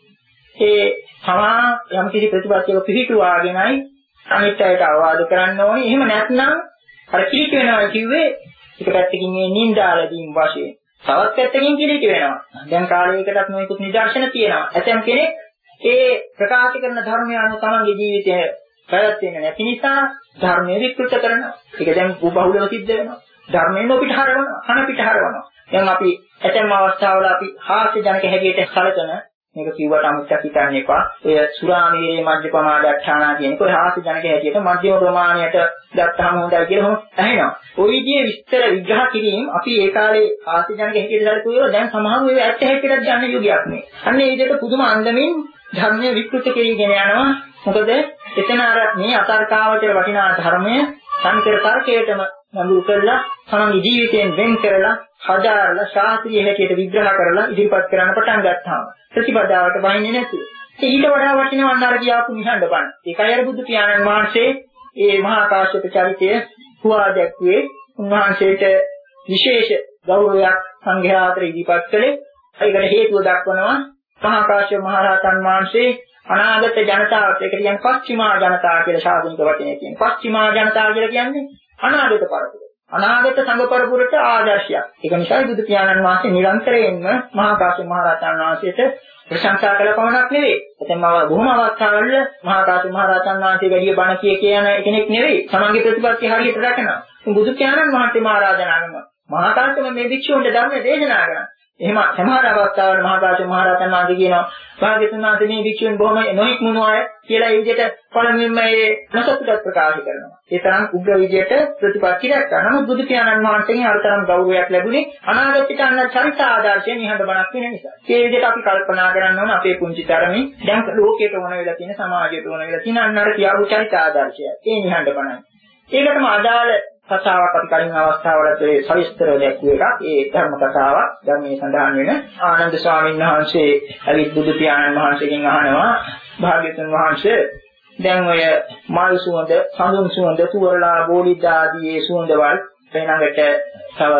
ඒ තමා යම් කිසි ප්‍රතිපත්තියක පිහිටුවාගෙනයි අනිත් අයට අවවාද කරන්න ඕනේ. එහෙම නැත්නම් අර කිලිට වෙනවා කිව්වේ එක පැත්තකින් මේ නින්දාලදීන් වශයෙන්. තවත් පැත්තකින් කිලිට වෙනවා. දැන් කාලයකටත් මේකුත් නිදර්ශන තියෙනවා. ඇතම් කෙනෙක් ඒ ප්‍රකාශ කරන ධර්මය අනුව තමන්ගේ ජීවිතය පැවැත්වෙන්නේ නැති නිසා ධර්මයේ විකෘත කරනවා. ඒක දැන් බහුලව සිද්ධ වෙනවා. ධර්මයෙන් නොපිට හරවනවා, කන පිට හරවනවා. දැන් අපි ඇතැම් අවස්ථාවල අපි හාස්‍ය ජනක හැටියට සැලකන මේක කිව්වට අමුත්තක් හිතන්න එපා. ඔය සුරාමීරේ මධ්‍ය ප්‍රමාදට්ඨානා කියනක ඔය හාස්‍ය ජනක හැටියට මධ්‍යම ප්‍රමාණයට ගත්තාම හොඳයි කියලා හොම ඇහෙනවා. ওই විදිහේ විස්තර විග්‍රහ කිරීම අපි ඒ කාලේ හාස්‍ය ජනක හැටියට සැලකුවේ දැන් සමහරව ඒව ඇත්ත හැටියට ගන්න යුගයක් නේ. අන්න ඒ විදිහට පුදුම අන්දමින් ධර්මයේ විකෘත කෙරීගෙන යනවා. මොකද එතන අර මේ අතර්කාවට වටිනා ධර්මය සංකර තර්කයටම නඳුරු කරලා තමන්ගේ ජීවිතයෙන් වෙන් කරලා හදාarලා ශාස්ත්‍රීය හැටියට විග්‍රහ කරලා ඉදිරිපත් කරන්න පටන් ගත්තාම ප්‍රතිපදාවට බහින්නේ නැතුව. ඊට වඩා වටිනවා අන්න අර කියාපු නිහඬ බණ. ඒකයි අර බුදු පියාණන් වහන්සේ මේ මහා කාශ්‍යප චරිතය හුවා දැක්ුවේ උන්වහන්සේට විශේෂ ගෞරවයක් සංඝයා අතර ඉදිරිපත් කළේ. ඒකට හේතුව දක්වනවා මහා කාශ්‍යප මහ රහතන් වහන්සේ අනාගත ජනතාවට ඒක කියන්නේ පස්චිමා ජනතාව කියලා ශාසනික වචනය කියන්නේ. පස්චිමා ජනතාව කියලා කියන්නේ අනාගත පරපුර. අනාගත සංඝ පරපුරට ආදර්ශයක්. ඒක නිසා බුදු පියාණන් වහන්සේ නිරන්තරයෙන්ම මහා කාශ්‍යප මහ රහතන් වහන්සේට ප්‍රශංසා කළ පමණක් නෙවෙයි. එතෙන්ම බොහොම අවස්ථාවල මහා කාශ්‍යප මහ රහතන් වහන්සේ වැඩි බණ කිය කියන කෙනෙක් නෙවෙයි. තමන්ගේ ප්‍රතිපත්ති හරියට රැකනවා. බුදු පියාණන් වහන්සේම ආරාධනා කරනවා. මහා කාශ්‍යප මේ භික්ෂුන්ට ධර්ම දේශනා කරනවා. එහෙම සමහර අවස්ථාවල මහා කාශ්‍යප මහ රහතන් වහන්සේ කියනවා භාග්‍යවතුන් වහන්සේ මේ භික්ෂුන් බොහොම නොහික්මුණු අය කියලා ඒ විදිහට පළමුවෙන්ම ඒ නොසතුටක් ප්‍රකාශ කරනවා. ඒ තරම් උග්‍ර විදිහට ප්‍රතිපත්ති දැක්කා. නමුත් බුදු පියාණන් වහන්සේගෙන් අර තරම් ගෞරවයක් ලැබුණේ අනාගතයට අන්න චරිත ආදර්ශය නිහඬ බණක් වෙන නිසා. ඒ විදිහට අපි කල්පනා කරන්න ඕන අපේ පුංචි තරමේ දැන් ලෝකයට ඕන වෙලා තියෙන සමාජයට ඕන වෙලා තියෙන අන්න අර කියාවු චරිත ආදර්ශය. ඒ නිහඬ බණයි. ඒකටම අදාළ කතාවක් අපි කලින් අවස්ථාවලත් ඒ සවිස්තරව දැක්වුව එකක්. ඒ ධර්ම කතාවක් ධර්මයේ සඳහන් වෙන ආනන්ද ස්වාමීන් වහන්සේ අවිත් බුදු පියාණන් වහන්සේගෙන් අහනවා භාග්‍යවතුන් වහන්සේ දැන් ඔය මල් සුවඳ, සඳුන් සුවඳ, තුවරලා, බෝලිද්ද ආදී සුවඳවල් ඊළඟට තව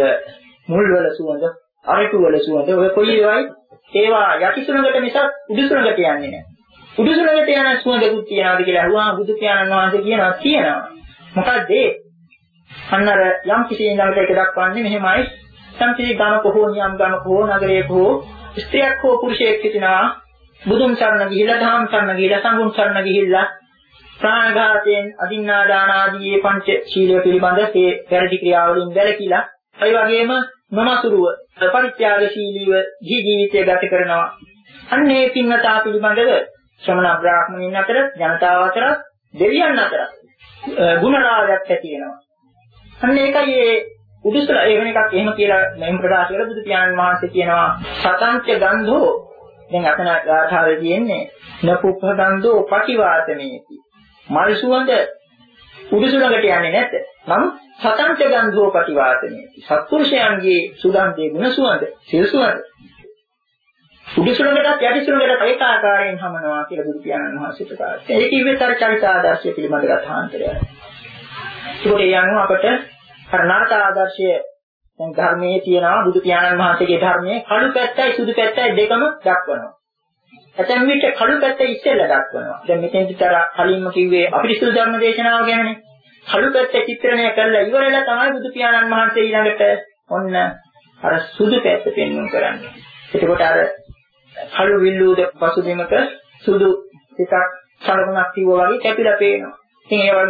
මුල්වල සුවඳ, අරටුවල සුවඳ ඔය කොයි ඒවායි ඒවා යටි සුළඟට මිසක් උඩු සුළඟට යන්නේ නැහැ. උඩු සුළඟට යන සුවඳකුත් තියනවාද කියලා අහුවා බුදු පියාණන් වහන්සේ කියනවා තියෙනවා. මොකද ඒ අන්න අර යම් කිසි ළඟට එක දක්වන්නේ මෙහෙමයි. සම්පූර්ණ ගමක හෝ නියම් ගමක හෝ නගරයක හෝ ස්ත්‍රියක් හෝ පුරුෂයෙක් සිටිනවා බුදුන් සරණ ගිහිල්ලා ධම්ම සරණ ගිහිල්ලා සංඝුන් සරණ ගිහිල්ලා ප්‍රාණඝාතයෙන් අදින්නා දාන ආදී පංච ශීලය පිළිබඳ ඒ පරිදි ක්‍රියාවලින් වැළකීලා ඒ වගේම නොමසුරුව පරිත්‍යාගශීලීව ජීවිතය ගත කරනවා. අන්න ඒ පින්වතා පිළිබඳව ශ්‍රමණ බ්‍රාහ්මණයින් අතර ජනතාව අතර දෙවියන් අතර ගුණරාජයක් ඇති වෙනවා. අන්න ඒකයි ඒ උදුසල ඒ වෙන එකක් එහෙම කියලා මම ප්‍රකාශ කළ බුදු පියාණන් වහන්සේ කියනවා සතංච ගන්ධෝ දැන් අතන ගාථාවේ තියෙන්නේ නපුප්ප ගන්ධෝ පටිවාතමේති මල් සුවඳ උදුසලකට යන්නේ නැත නම් සතංච ගන්ධෝ පටිවාතමේති සත්පුරුෂයන්ගේ සුගන්ධයේ ගුණ සුවඳ සිල් සුවඳ උදුසලකට යටි සුලකට ඒකාකාරයෙන් හමනවා කියලා බුදු පියාණන් වහන්සේ ප්‍රකාශ කළා. ඒක ඉවෙතර චරිත ආදර්ශය පිළිබඳ ගථාන්තරයයි. ඒකේ යනවා අපට කර්ණාටක ආදර්ශය දැන් ධර්මයේ තියෙනවා බුදු පියාණන් වහන්සේගේ ධර්මයේ කළු පැත්තයි සුදු පැත්තයි දෙකම දක්වනවා. ඇතැම් විට කළු පැත්ත ඉස්සෙල්ලා දක්වනවා. දැන් මෙතෙන්දිතර කලින්ම කිව්වේ අපිරිසුදු ධර්ම දේශනාව ගැනනේ. කළු පැත්ත චිත්‍රණය කරලා ඉවරලා තමයි බුදු පියාණන් වහන්සේ ඊළඟට ඔන්න අර සුදු පැත්ත පෙන්වන්න කරන්නේ. එතකොට අර කළු විල්ලුද පසුබිමක සුදු ටිකක් සලකුණක් තියුවා වගේ කැපිලා පේනවා. ඉතින් ඒ වගේ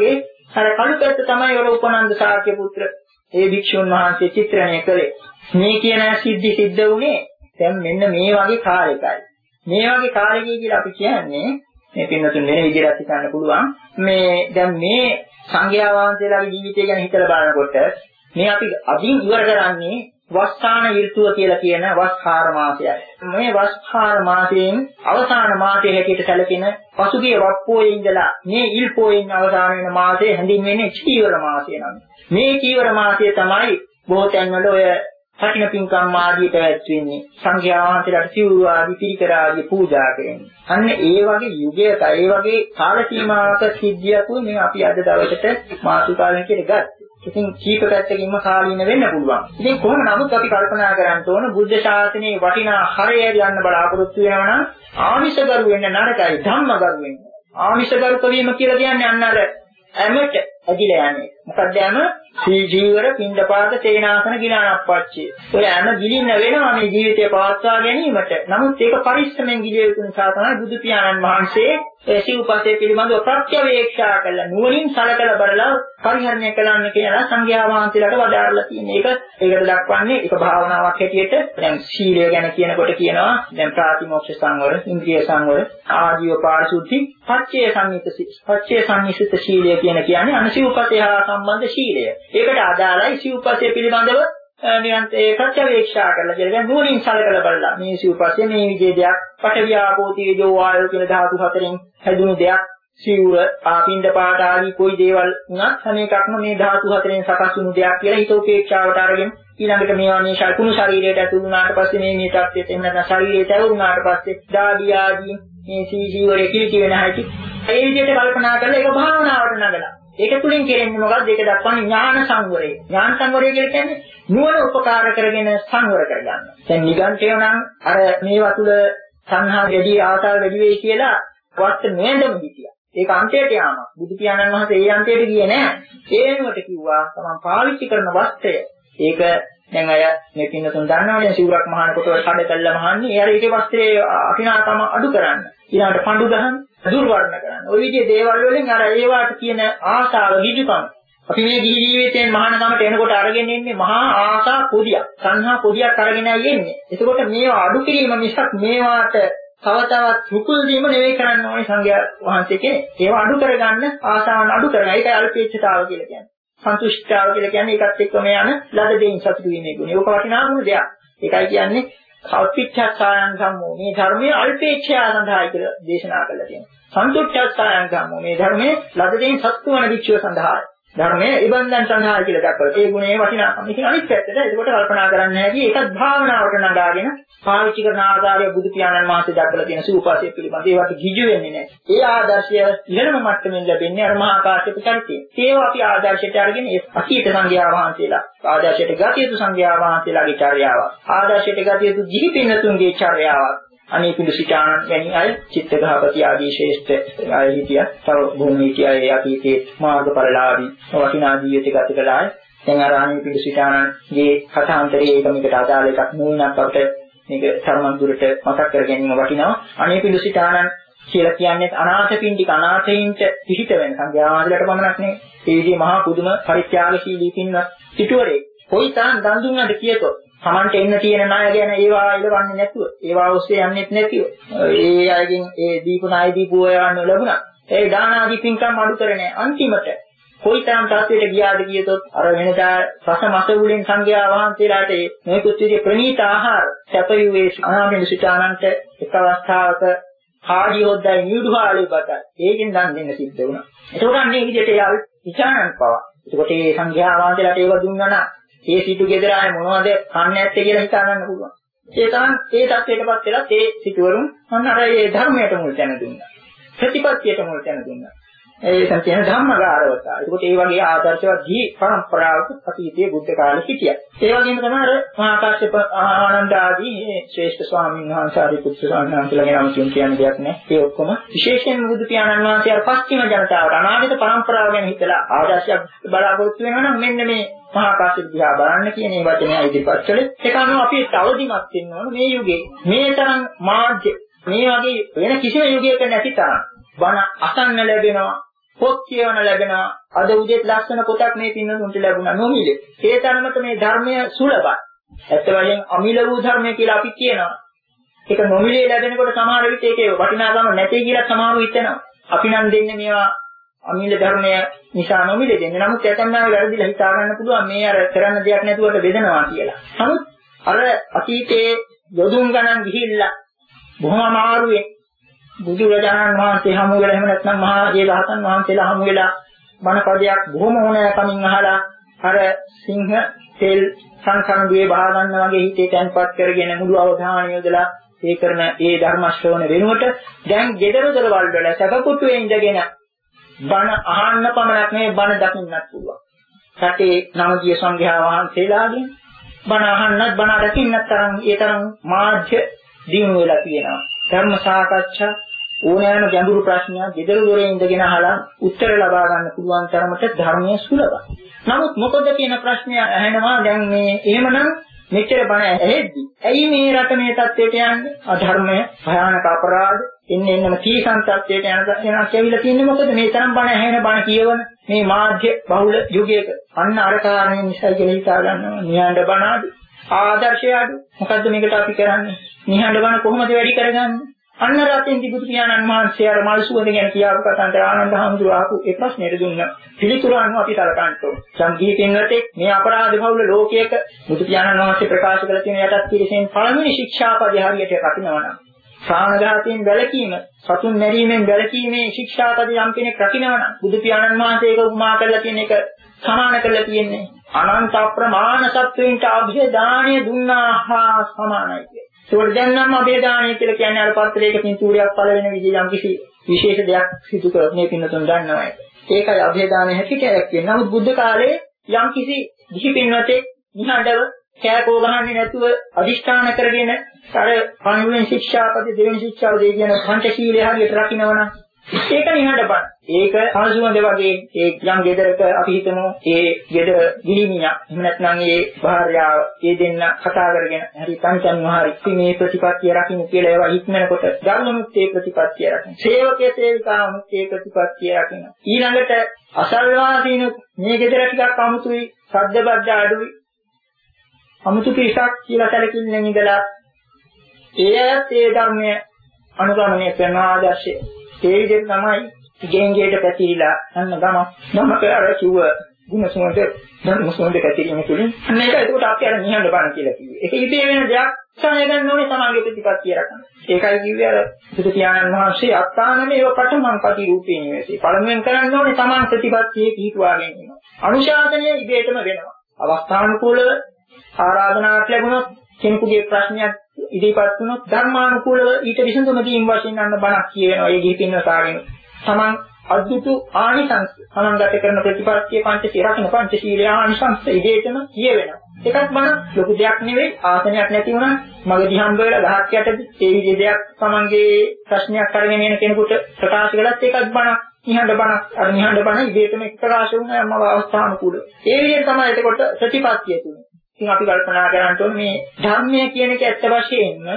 අර කළු පැත්ත තමයි වල උපනන්ද ශාක්‍ය පුත්‍ර ඒ භික්ෂුන් වහන්සේ චිත්‍රණය කළේ. මේ කියන සිද්ධි සිද්ධ වුණේ දැන් මෙන්න මේ වගේ කාලයකයි. මේ වගේ කාලයකදී කියලා අපි කියන්නේ මේ පින්නතුන් වෙන විදිහට හිතන්න පුළුවන්. මේ දැන් මේ සංඝයා වහන්සේලාගේ ජීවිතය ගැන හිතලා බලනකොට මේ අපි අදින් ඉවර කරන්නේ වස්සාන ඍතුව කියලා කියන වස්ඛාර මාසයයි. මේ වස්ඛාර මාසයෙන් අවසාන මාසයේ හැටියට සැලකෙන පසුගිය වප්පෝයේ ඉඳලා මේ ඉල්පෝයෙන් අවසාන වෙන මාසය හැඳින්වෙන්නේ චීවර මාසය නම්. මේ චීවර මාසය තමයි බොහෝ තැන්වල ඔය කටින පින්කම් ආදී පැවැත්වෙන්නේ. සංඝයා වහන්සේලාට සිවුරු ආදී පිළිකර ආදී පූජා කරන්නේ. අන්න ඒ වගේ යුගයක ඒ වගේ කාල සීමාවක සිද්ධියක් මේ අපි අද දවසට මාතෘකාවෙන් කියලා ගත්තා. ඉතින් කීප පැත්තකින්ම කාලීන වෙන්න පුළුවන්. ඉතින් කොහොම නමුත් අපි කල්පනා කරන්න ඕන බුද්ධ ශාසනයේ වටිනා හරය යන්න බලාපොරොත්තු වෙනවා නම් ආමිෂගරු වෙන්න නරකයි ධම්මගරු වෙන්න. ආමිෂගරු කවීම කියලා කියන්නේ අන්න අර ඇමට ඇදිලා යන්නේ. මොකක්ද ඇම? සීජීවර පින්ඩපාත තේනාසන ගිලානප්පච්චේ. ඔය ඇම ගිලින්න වෙනවා මේ ජීවිතය පවත්වා ගැනීමට. නමුත් ඒක පරිස්සමෙන් ගිලිය යුතු නිසා තමයි බුදු පියාණන් වහන්සේ ඒ සිව්පස්සේ පිළිබඳව ප්‍රත්‍යවේක්ෂා කළ නුවණින් සලකලා බලලා පරිහරණය කරන්න කියලා සංඝයා වහන්සේලාට වදාarලා තියෙනවා. ඒක ඒකට දක්වන්නේ ඒක භාවනාවක් හැටියට දැන් සීලය ගැන කියනකොට කියනවා දැන් ප්‍රාතිමෝක්ෂ සංවර, ඉන්ද්‍රිය සංවර, ආජීව පාරිශුද්ධි, පච්චේ සංනිත පච්චේ සංනිසිත සීලය කියන කියන්නේ අනුසිව්පස්සේ හා සම්බන්ධ සීලය. ඒකට අදාළයි සිව්පස්සේ පිළිබඳව නිරන්තරයෙන් ප්‍රත්‍යවේක්ෂා කරලා කියලා නුවණින් සලකලා බලලා මේ සිව්පස්සේ මේ විදිහේ දෙයක් පඨවි ආපෝ තේජෝ වායෝ කියන ධාතු හතරෙන් හැදුණු දෙයක් සිවුර ආපින්ද පාට ආදී કોઈ දේවල් වුණත් හැම එකක්ම මේ ධාතු හතරෙන් සකස් වුණු දෙයක් කියලා හිත උපේක්ෂාවට අරගෙන ඊළඟට මේවා මේ ශකුණු ශරීරයට ඇතුළු වුණාට පස්සේ මේ මේ තත්ත්වයට එහෙම නැත්නම් ශරීරයට ඇවුරුනාට පස්සේ දාඩිය ආදී මේ සීජීවරේ කිලිටි වෙන හැටි ඒ විදිහට කල්පනා කරලා ඒක භාවනාවට නගලා ඒක තුලින් කෙරෙන්නේ මොකද්ද? ඒක දක්වන්නේ ඥාන සංවරය. ඥාන සංවරය කියලා කියන්නේ නුවණ උපකාර කරගෙන සංවර කරගන්න. දැන් නිගන්ඨය නම් අර මේවා තුල සංහා වැඩි ආසාව වැඩි වෙයි කියලා වස්ත නේදම හිතියා. ඒක අන්තයට යාම. බුදු පියාණන් වහන්සේ ඒ අන්තයට ගියේ නෑ. ඒ වෙනුවට කිව්වා තමන් පාවිච්චි කරන වස්ත්‍රය. ඒක දැන් අය මේ පින්නතුන් දන්නවනේ සිවුරක් මහාන කොට කඩ කළා මහන්නේ. ඒ අර ඒකේ වස්ත්‍රයේ අකිනාකම අඩු කරන්න. ඊළඟට පඳු ගහන්න දුර්වර්ණ කරන්න. ওই විදිහේ දේවල් වලින් අර ඒවාට කියන ආශාව ගිජුකම. අපි මේ ගිහි ජීවිතයෙන් මහානගමට එනකොට අරගෙන ඉන්නේ මහා ආශා පොදියක්. සංහා පොදියක් අරගෙනයි එන්නේ. එතකොට මේවා අඩු කිරීම මිසක් මේවාට තව තවත් රුකුල් දීම නෙවෙයි කරන්න ඕනේ සංඝයා වහන්සේ කෙනෙක්. ඒවා අඩු කරගන්න ආශාවන් අඩු කරගන්න. ඒකයි අල්පේච්ඡතාව කියලා කියන්නේ. සන්තුෂ්ඨතාව කියලා කියන්නේ ඒකත් එක්කම යන ලද දෙයින් සතුටු වීමේ ගුණය. ඒක වටිනා ගුණ දෙයක්. ඒකයි කියන්නේ කල්පිච්ඡාසයන් සම්මෝ මේ ධර්මයේ අල්පේච්ඡා සඳහායි කියලා දේශනා කරලා තියෙනවා. සන්තුෂ්ඨාසයන් සම්මෝ මේ ධර්මයේ ලද දෙයින් සතුටු වන විචය සඳහායි. ධර්මයේ ඉබන්දන් සඳහායි කියලා දක්වලා. ඒ ගුණයේ වටිනාකම. ඉතින් අනිත් පැත්තට ඒකට කල්පනා කරන්න හැකි ඒකත් භාවනාවට නගාගෙන පාවිච්චි කරන ආකාරය බුදු පියාණන් වහන්සේ දක්වලා තියෙන සූපාසය පිළිබඳ ඒවට ගිජු වෙන්නේ නැහැ. ඒ ආදර්ශය ඉහළම මට්ටමින් ලැබෙන්නේ අර මහා කාශ්‍යප චරිතය. ඒව අපි ආදර්ශයට අරගෙන ඒ අතීත සංඝයා වහන්සේලා ආදර්ශයට ගත යුතු සංඝයා වහන්සේලාගේ චර්යාවක්. ආදර්ශයට ගත යුතු ජීවි පින්නතුන්ගේ චර්යාවක්. අනේ පිළිසිතානන් වැනි අය චිත්තඝාපති ආදී ශ්‍රේෂ්ඨ අය හිටියා. තව භූමියේ කිය ඒ අතීතයේ මාර්ගඵලලාභී වටිනා ජීවිත ගත කළා. දැන් අර අනේ පිළිසිතානන්ගේ කථාන්තරයේ ඒකමිකට අදාළ එකක් නුනක් අපිට මේක සම්මන් දුරට මතක් කර ගැනීම වටිනවා. අනේ පිළිසිතානන් කියලා කියන්නේ අනාථ පින්ඩික අනාථයින්ට පිහිට වෙන සංඝයා වහන්සේලාට පමණක් නෙවෙයි. ඒ විදිහේ මහා පුදුම පරිත්‍යාගශීලී පින්වත් සිටුවරේ කොයිතරම් දන් දුන්නද කියතොත් තමන්ට එන්න තියෙන ණය ගැන ඒවා ඉලවන්නේ නැතුව ඒවා ඔස්සේ යන්නෙත් නැතිව ඒ අයගෙන් ඒ දීපු ණය දීපු ඒවාන්න ලැබුණා. ඒ දාන ආදී පින්කම් අඩු කරන්නේ අන්තිමට කොයිතරම් තාත්වයට ගියාද කියතොත් අර වෙනදා රස මස වලින් සංඝයා වහන්සේලාට මේ කුත්තියේ ප්‍රණීත ආහාර සැපයුවේ අනාමින සිතානන්ට එක් අවස්ථාවක කාඩි හොද්දයි නිදුහාලේ බත ඒකෙන් දන් දෙන්න සිද්ධ වුණා. ඒකෝට අන්නේ විදිහට යාල් විචාරණ පවා. ඒකට මේ සංඝයා වහන්සේලාට ඒව දුන්නා නම් ඒ සිටු ගෙදර ආයේ මොනවද කන්නේ නැත්තේ කියලා හිතා ගන්න පුළුවන්. ඒ තරම් ඒ தත්වයටපත් වෙලා ඒ සිටුවරුන් අන්න අර ඒ ධර්මයට මුල් තැන දුන්නා. ප්‍රතිපත්තියට මුල් තැන දුන්නා. ඒ කියන ධම්මගාරවත. ඒකට ඒ වගේ ආදර්ශවත් ජී පරම්පරාවක අතීතයේ බුද්ධ කාලේ හිටියා. ඒ වගේම තමයි අර මහා කාශ්‍යප ආනන්ද ආදී මේ ශ්‍රේෂ්ඨ ස්වාමීන් වහන්සේ ආරිපුත්‍ර ස්වාමීන් වහන්සේලාගේ නම් කියන කියන දෙයක් නෑ. ඒ ඔක්කොම විශේෂයෙන් බුදු පියාණන් වහන්සේ අර පස්චිම ජනතාවට අනාගත පරම්පරාව ගැන හිතලා ආදර්ශයක් බලාපොරොත්තු වෙනවා නම් මෙන්න මේ මහා කාශ්‍යප දිහා බලන්න කියන මේ වචනේ ඉදිරිපත් කළේ. ඒක අනුව අපි තවදිමත් වෙන්න ඕන මේ යුගයේ. මේ තරම් මාධ්‍ය මේ වගේ වෙන කිසිම යුගයක නැති තරම් බණ අසන්න ලැබෙනවා. පොත් කියවන ලැබෙනවා. අද උදේත් ලස්සන පොතක් මේ පින්නතුන්ට ලැබුණා නොමිලේ. ඒ තරමට මේ ධර්මය සුලභයි. ඇත්ත වශයෙන් අමිල වූ ධර්මය කියලා අපි කියනවා. ඒක නොමිලේ ලැබෙනකොට සමහර විට ඒකේ වටිනාකම නැtei කියලා සමහරව හිතනවා. අපි නම් දෙන්නේ මේවා අමිල ධර්මය නිසා නොමිලේ දෙන්නේ. නමුත් ඇතන්නාව වැරදිලා හිතා ගන්න පුළුවන් මේ අර කරන්න දෙයක් නැතුවට බෙදනවා කියලා. නමුත් අර අතීතයේ යොදුන් ගණන් ගිහිල්ලා බොහොම අමාරුවෙන් බුදුරජාණන් වහන්සේ හමු වෙලා එහෙම නැත්නම් මහා ජේලහතන් වහන්සේලා හමු වෙලා බණ පදයක් බොහොම ඕනෑකමින් අහලා අර සිංහ තෙල් සංසංගුවේ බහා ගන්න වගේ හිතේ තැන්පත් කරගෙන මුළු අවධානය යොදලා ඒ කරන ඒ ධර්ම ශ්‍රවණ වෙනුවට දැන් gedara දොරවල් වල සැපකුටුවේ ඉඳගෙන බණ අහන්න පමණක් නෙවෙයි බණ දකින්නත් පුළුවන්. රටේ නවජීය සංඝයා වහන්සේලාගෙන් බණ අහන්නත් බණ දකින්නත් තරම් ඒ තරම් මාධ්‍ය දිනු වෙලා තියෙනවා. ධර්ම සාකච්ඡා ඕනෑම ගැඹුරු ප්‍රශ්නයක් gedara දොරේ ඉඳගෙන අහලා උත්තර ලබා ගන්න පුළුවන් තරමට ධර්මයේ සුලභයි. නමුත් මොකද කියන ප්‍රශ්නය ඇහෙනවා දැන් මේ එහෙමනම් මෙච්චර බණ ඇහෙද්දි ඇයි මේ රට මේ තත්ත්වයට යන්නේ? අධර්මය, භයානක අපරාධ, එන්න එන්නම තීසන් තත්ත්වයට යන කෙනා කියලා තියන්නේ මොකද? මේ තරම් බණ ඇහෙන බණ කියවන මේ මාධ්‍ය බහුල යුගයක අන්න අර කාරණේ නිසා කියලා හිතා ගන්නවා. නිහඬ බණ අඩු, ආදර්ශය අඩු. මොකද්ද මේකට අපි කරන්නේ? නිහඬ බණ කොහොමද වැඩි කරගන්නේ? අන්න රතෙන් දිබුදු පියාණන් වහන්සේ අර මල් සුවඳ ගැන කියාපු කතාන්තර ආනන්ද හඳුරු ආපු ඒ ප්‍රශ්නෙට දුන්න පිළිතුර අනුව අපි සලකන්න ඕන. සංගීතෙන්වතේ මේ අපරාධ බහුල ලෝකයක බුදු පියාණන් වහන්සේ ප්‍රකාශ කළ තියෙන යටත් පිළිසෙන් පළවෙනි ශික්ෂාපදේ හරියට රකින්නවා නම් ප්‍රාණඝාතයෙන් වැළකීම, සතුන් මැරීමෙන් වැළකීමේ ශික්ෂාපදේ යම් කෙනෙක් රකින්නවා නම් බුදු පියාණන් වහන්සේ ඒක උපමා කරලා තියෙන එක සමාන කරලා තියෙන්නේ අනන්ත අප්‍රමාණ සත්වයින්ට අභය දාණය දුන්නා හා සමානයි කියන්නේ. ඒකට දැන් නම් අභය දාණය කියලා කියන්නේ අර පත්‍රයක පින්තූරයක් පළ වෙන විදිහ යම් කිසි විශේෂ දෙයක් සිදු කර මේ පින්නතුන් දන්නවා ඒක. ඒකයි අභය දාණය හැකියාවක් කියන්නේ. නමුත් බුද්ධ කාලේ යම් කිසි දිහි පින්වතෙක් නිහඬව කෑකෝ ගහන්නේ නැතුව අදිෂ්ඨාන කරගෙන අර පළවෙනි ශික්ෂාපද දෙවෙනි ශික්ෂාපද කියන පංචශීලයේ හරියට රකින්නවනම් ඒක නිහඬපත්. ඒක අනුසුමද වගේ ඒ යම් ගෙදරක අපි හිතමු ඒ ගෙදර ගිහිමියා එහෙම නැත්නම් ඒ භාර්යාව ඒ දෙන්න කතා කරගෙන හරි පංචන් වහරි මේ ප්‍රතිපත්තිය රකින්න කියලා ඒවා හික්මනකොට ධර්මමුත් ඒ ප්‍රතිපත්තිය රකින්න. සේවකයේ සේවිකාවුත් ඒ ප්‍රතිපත්තිය රකින්න. ඊළඟට අසල්වාදීන මේ ගෙදර ටිකක් අමුතුයි, සද්දබද්ද අඩුයි. අමුතු පිරිසක් කියලා සැලකිල්ලෙන් ඉඳලා ඒයත් ඒ ධර්මය අනුගමනය කරන ආදර්ශය ඒ විදිහට තමයි ගෙන්ගේට පැතිරිලා යන ගම නමක අර කිව්ව ගුණසුමද ධර්මසුමද පැතිරීම තුළින් මේක ඒකට අපි අර නිහඬ බණ කියලා කිව්වේ. ඒක ඉතේ වෙන දෙයක් සාය ගන්න ඕනේ සමාගයේ ප්‍රතිපත්තිය රකන්න. ඒකයි කිව්වේ අර බුදු පියාණන් වහන්සේ අත්තානමේ ඒව පඨමං පටි රූපේ නිවසේ. පළමුවෙන් කරන්න ඕනේ සමාන ප්‍රතිපත්තියේ පිහිටුවා ගැනීම. අනුශාසනය ඉබේටම වෙනවා. අවස්ථානුකූලව ආරාධනාවක් ලැබුණොත් කෙනෙකුගේ ප්‍රශ්නයක් ඉදිරිපත් වුණොත් ධර්මානුකූලව ඊට විසඳුම දීම වශයෙන් අන්න බණක් කියවෙනවා. ඒ ගිහිපින්න සාගෙන තමන් අද්දුතු ආනිසංස සමන්ගත කරන ප්‍රතිපත්තිය පංචශීල රකින්න පංචශීලයේ ආනිසංස ඉදේටම කියවෙනවා. ඒකත් බණ ලොකු දෙයක් නෙවෙයි. ආසනයක් නැති වුණා මගදී හම්බ වෙලා ගහක් යටදී ඒ විදිහේ දෙයක් තමන්ගේ ප්‍රශ්නයක් අරගෙන එන කෙනෙකුට ප්‍රකාශ කළත් ඒකත් බණක්. නිහඬ බණක් අර නිහඬ බණ ඉදේටම ප්‍රකාශ වුණා යම් අවස්ථානුකූලව. ඒ විදිහට තමයි එතකොට ප්‍රතිපත්තිය තුනේ. ඉතින් අපි කල්පනා කරන්න ඕනේ මේ ධර්මය කියන එක ඇත්ත වශයෙන්ම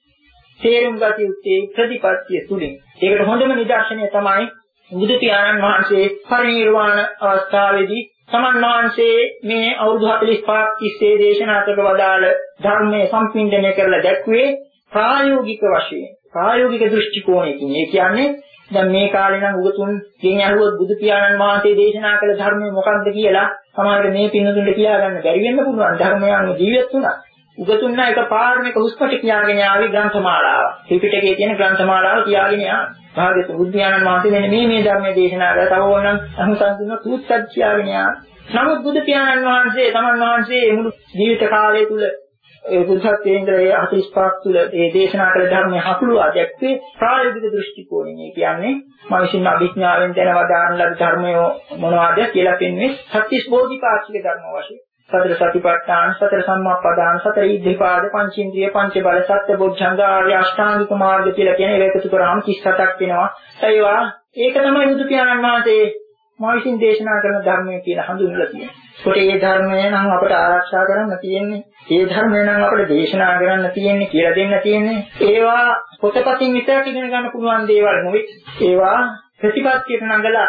තේරුම් ගත යුත්තේ ප්‍රතිපත්තිය තුලින්. ඒකට හොඳම නිදර්ශනය තමයි බුදු පියාණන් වහන්සේ පරිනිර්වාණ අවස්ථාවේදී සමන් වහන්සේ මේ අවුරුදු හතළිස් පහක් තිස්සේ දේශනා කළ වදාළ ධර්මයේ සම්පින්දනය කරලා දැක්ුවේ ප්‍රායෝගික වශයෙන් ප්‍රායෝගික දෘෂ්ටි කෝණයකින්. ඒ කියන්නේ දැන් මේ කාලේ නම් උගතුන් ගෙන් ඇහුවොත් බුදු පියාණන් වහන්සේ දේශනා කළ ධර්මය මොකක්ද කියලා සමහරවිට මේ පින්නතුන්ට කියා ගන්න බැරි වෙන්න පුළුවන්. ධර්මයන් ජීවත් වුණා. උගතුන් නම් එක පාරමක හුස්පට කියාගෙන ආවේ ග්‍රන්ථමාලාව. ත්‍රිපිටකයේ තියෙන ග්‍රන්ථමාලාව කියාගෙන ආවා. භාග්‍යවතුන් බුදු පියාණන් වහන්සේ මෙන්න මේ මේ ධර්මයේ දේශනා කරලා තව ඕනනම් අනුසන් දුන්න තුත්ත් කියාගෙන ආවා. නමුත් බුදු පියාණන් වහන්සේ තමන් වහන්සේ මුළු ජීවිත කාලය තුල ඒ බුද්ධත්වයේ ඉඳලා හතළිස් පහක් තුල ඒ දේශනා කළ ධර්මයේ හකුළුවා දැක්වේ ප්‍රායෝගික දෘෂ්ටි කෝණය. කියන්නේ මනසින් අභිඥාවෙන් දැනවදාන ලද ධර්මය මොනවාද කියලා පෙන්වන්නේ සත්‍තිස් බෝධිපාක්ෂික ධර්ම වශයෙන්. සතර සතිපට්ඨාන, සතර සම්මාප්පාදාන, සතර ඉද්ධිපාද, පංචේන්ද්‍රිය, පංච බල, සත්‍ය බොද්ධංග, ආර්ය අෂ්ටාංගික මාර්ග කියලා කියන ඒවා එකතු කරාම තිස් හතක් වෙනවා. ඒවා ඒක තමයි බුදු පියාණන් වහන්සේ මාවිසින් දේශනා කරන ධර්මය කියලා හඳුන්වලා තියෙනවා. ඒකට මේ ධර්මය නම් අපට ආරක්ෂා කරන්න තියෙන්නේ. මේ ධර්මය නම් අපට දේශනා කරන්න තියෙන්නේ කියලා දෙන්න තියෙන්නේ. ඒවා පොතපතින් විතරක් ඉගෙන ගන්න පුළුවන් දේවල් නෙවෙයි. ඒවා ප්‍රතිපත්තියට නඟලා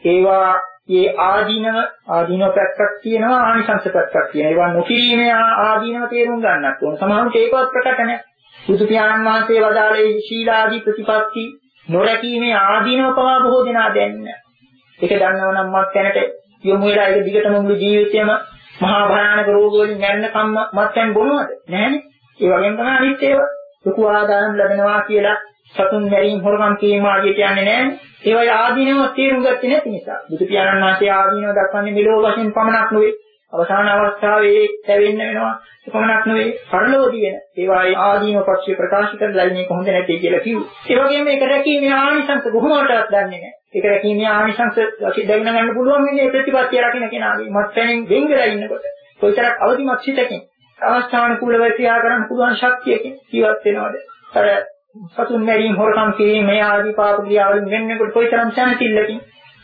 ඒවා මේ ආදීනව ආදීනව පැත්තක් තියෙනවා ආනිසංස පැත්තක් තියෙනවා. ඒවා නොකිරීමේ ආදීනව තේරුම් ගන්නත් ඕන. සමහරවිට ඒකවත් ප්‍රකට නැහැ. බුදු පියාණන් වහන්සේ වදාළේ ශීලාදී ප්‍රතිපatti නොරැකීමේ ආදීනව පවා බොහෝ දෙනා දන්නේ. ඒක දන්නව නම් මත්යනට යොමු වෙලා ඒක දිගටම මුළු ජීවිතේම මහා භයානක රෝග වලින් මැරෙන කම්ම මත්යන් බොනවද? නැහැනේ. ඒ වගේම තමයි අනිත් ඒවා ලොකු ආදායම් ලැබෙනවා කියලා සතුන් මැරීම හොරකම් කිරීම ආදී කියන්නේ නැහැ. ඒවා ආදීනව තේරුම් ගත්තේ නැති නිසා. බුදු පියාණන් වහන්සේ ආදීනව දක්වන්නේ මෙලොව වශයෙන් පමණක් නෙවෙයි. අවසාන අවස්ථාවේ තැවෙන්න වෙනවා. ඒ පමණක් නෙවෙයි පරලෝකදී වෙන. ඒවායේ ආදීනව පක්ෂය ප්‍රකාශ කරලා මේක හොඳ නැtei කියලා කිව්වා. ඒ වගේම මේක රැකීමේ ආනිසංස කොහොමදවත් දන්නේ නැහැ. ඒක රැකීමේ ආනිසංස දැන ගන්න පුළුවන් වෙන්නේ ප්‍රතිපත්තිය රකින්න කෙනාගේ. මත්පැනින් වෙන් වෙලා ඉන්නකොට. කොයිතරම් අවදිමත් සිතකින් අවස්ථානුකූලව ක්‍රියා කරන්න පුළුවන් ශක්තියකින් ජීවත් වෙනවද? අර සතුන් මැරීම හොරකම් කිරීම මේ ආදී පාප ක්‍රියාවලින් වෙන්නකොට කොයිතරම් සැනසෙල්ලකින්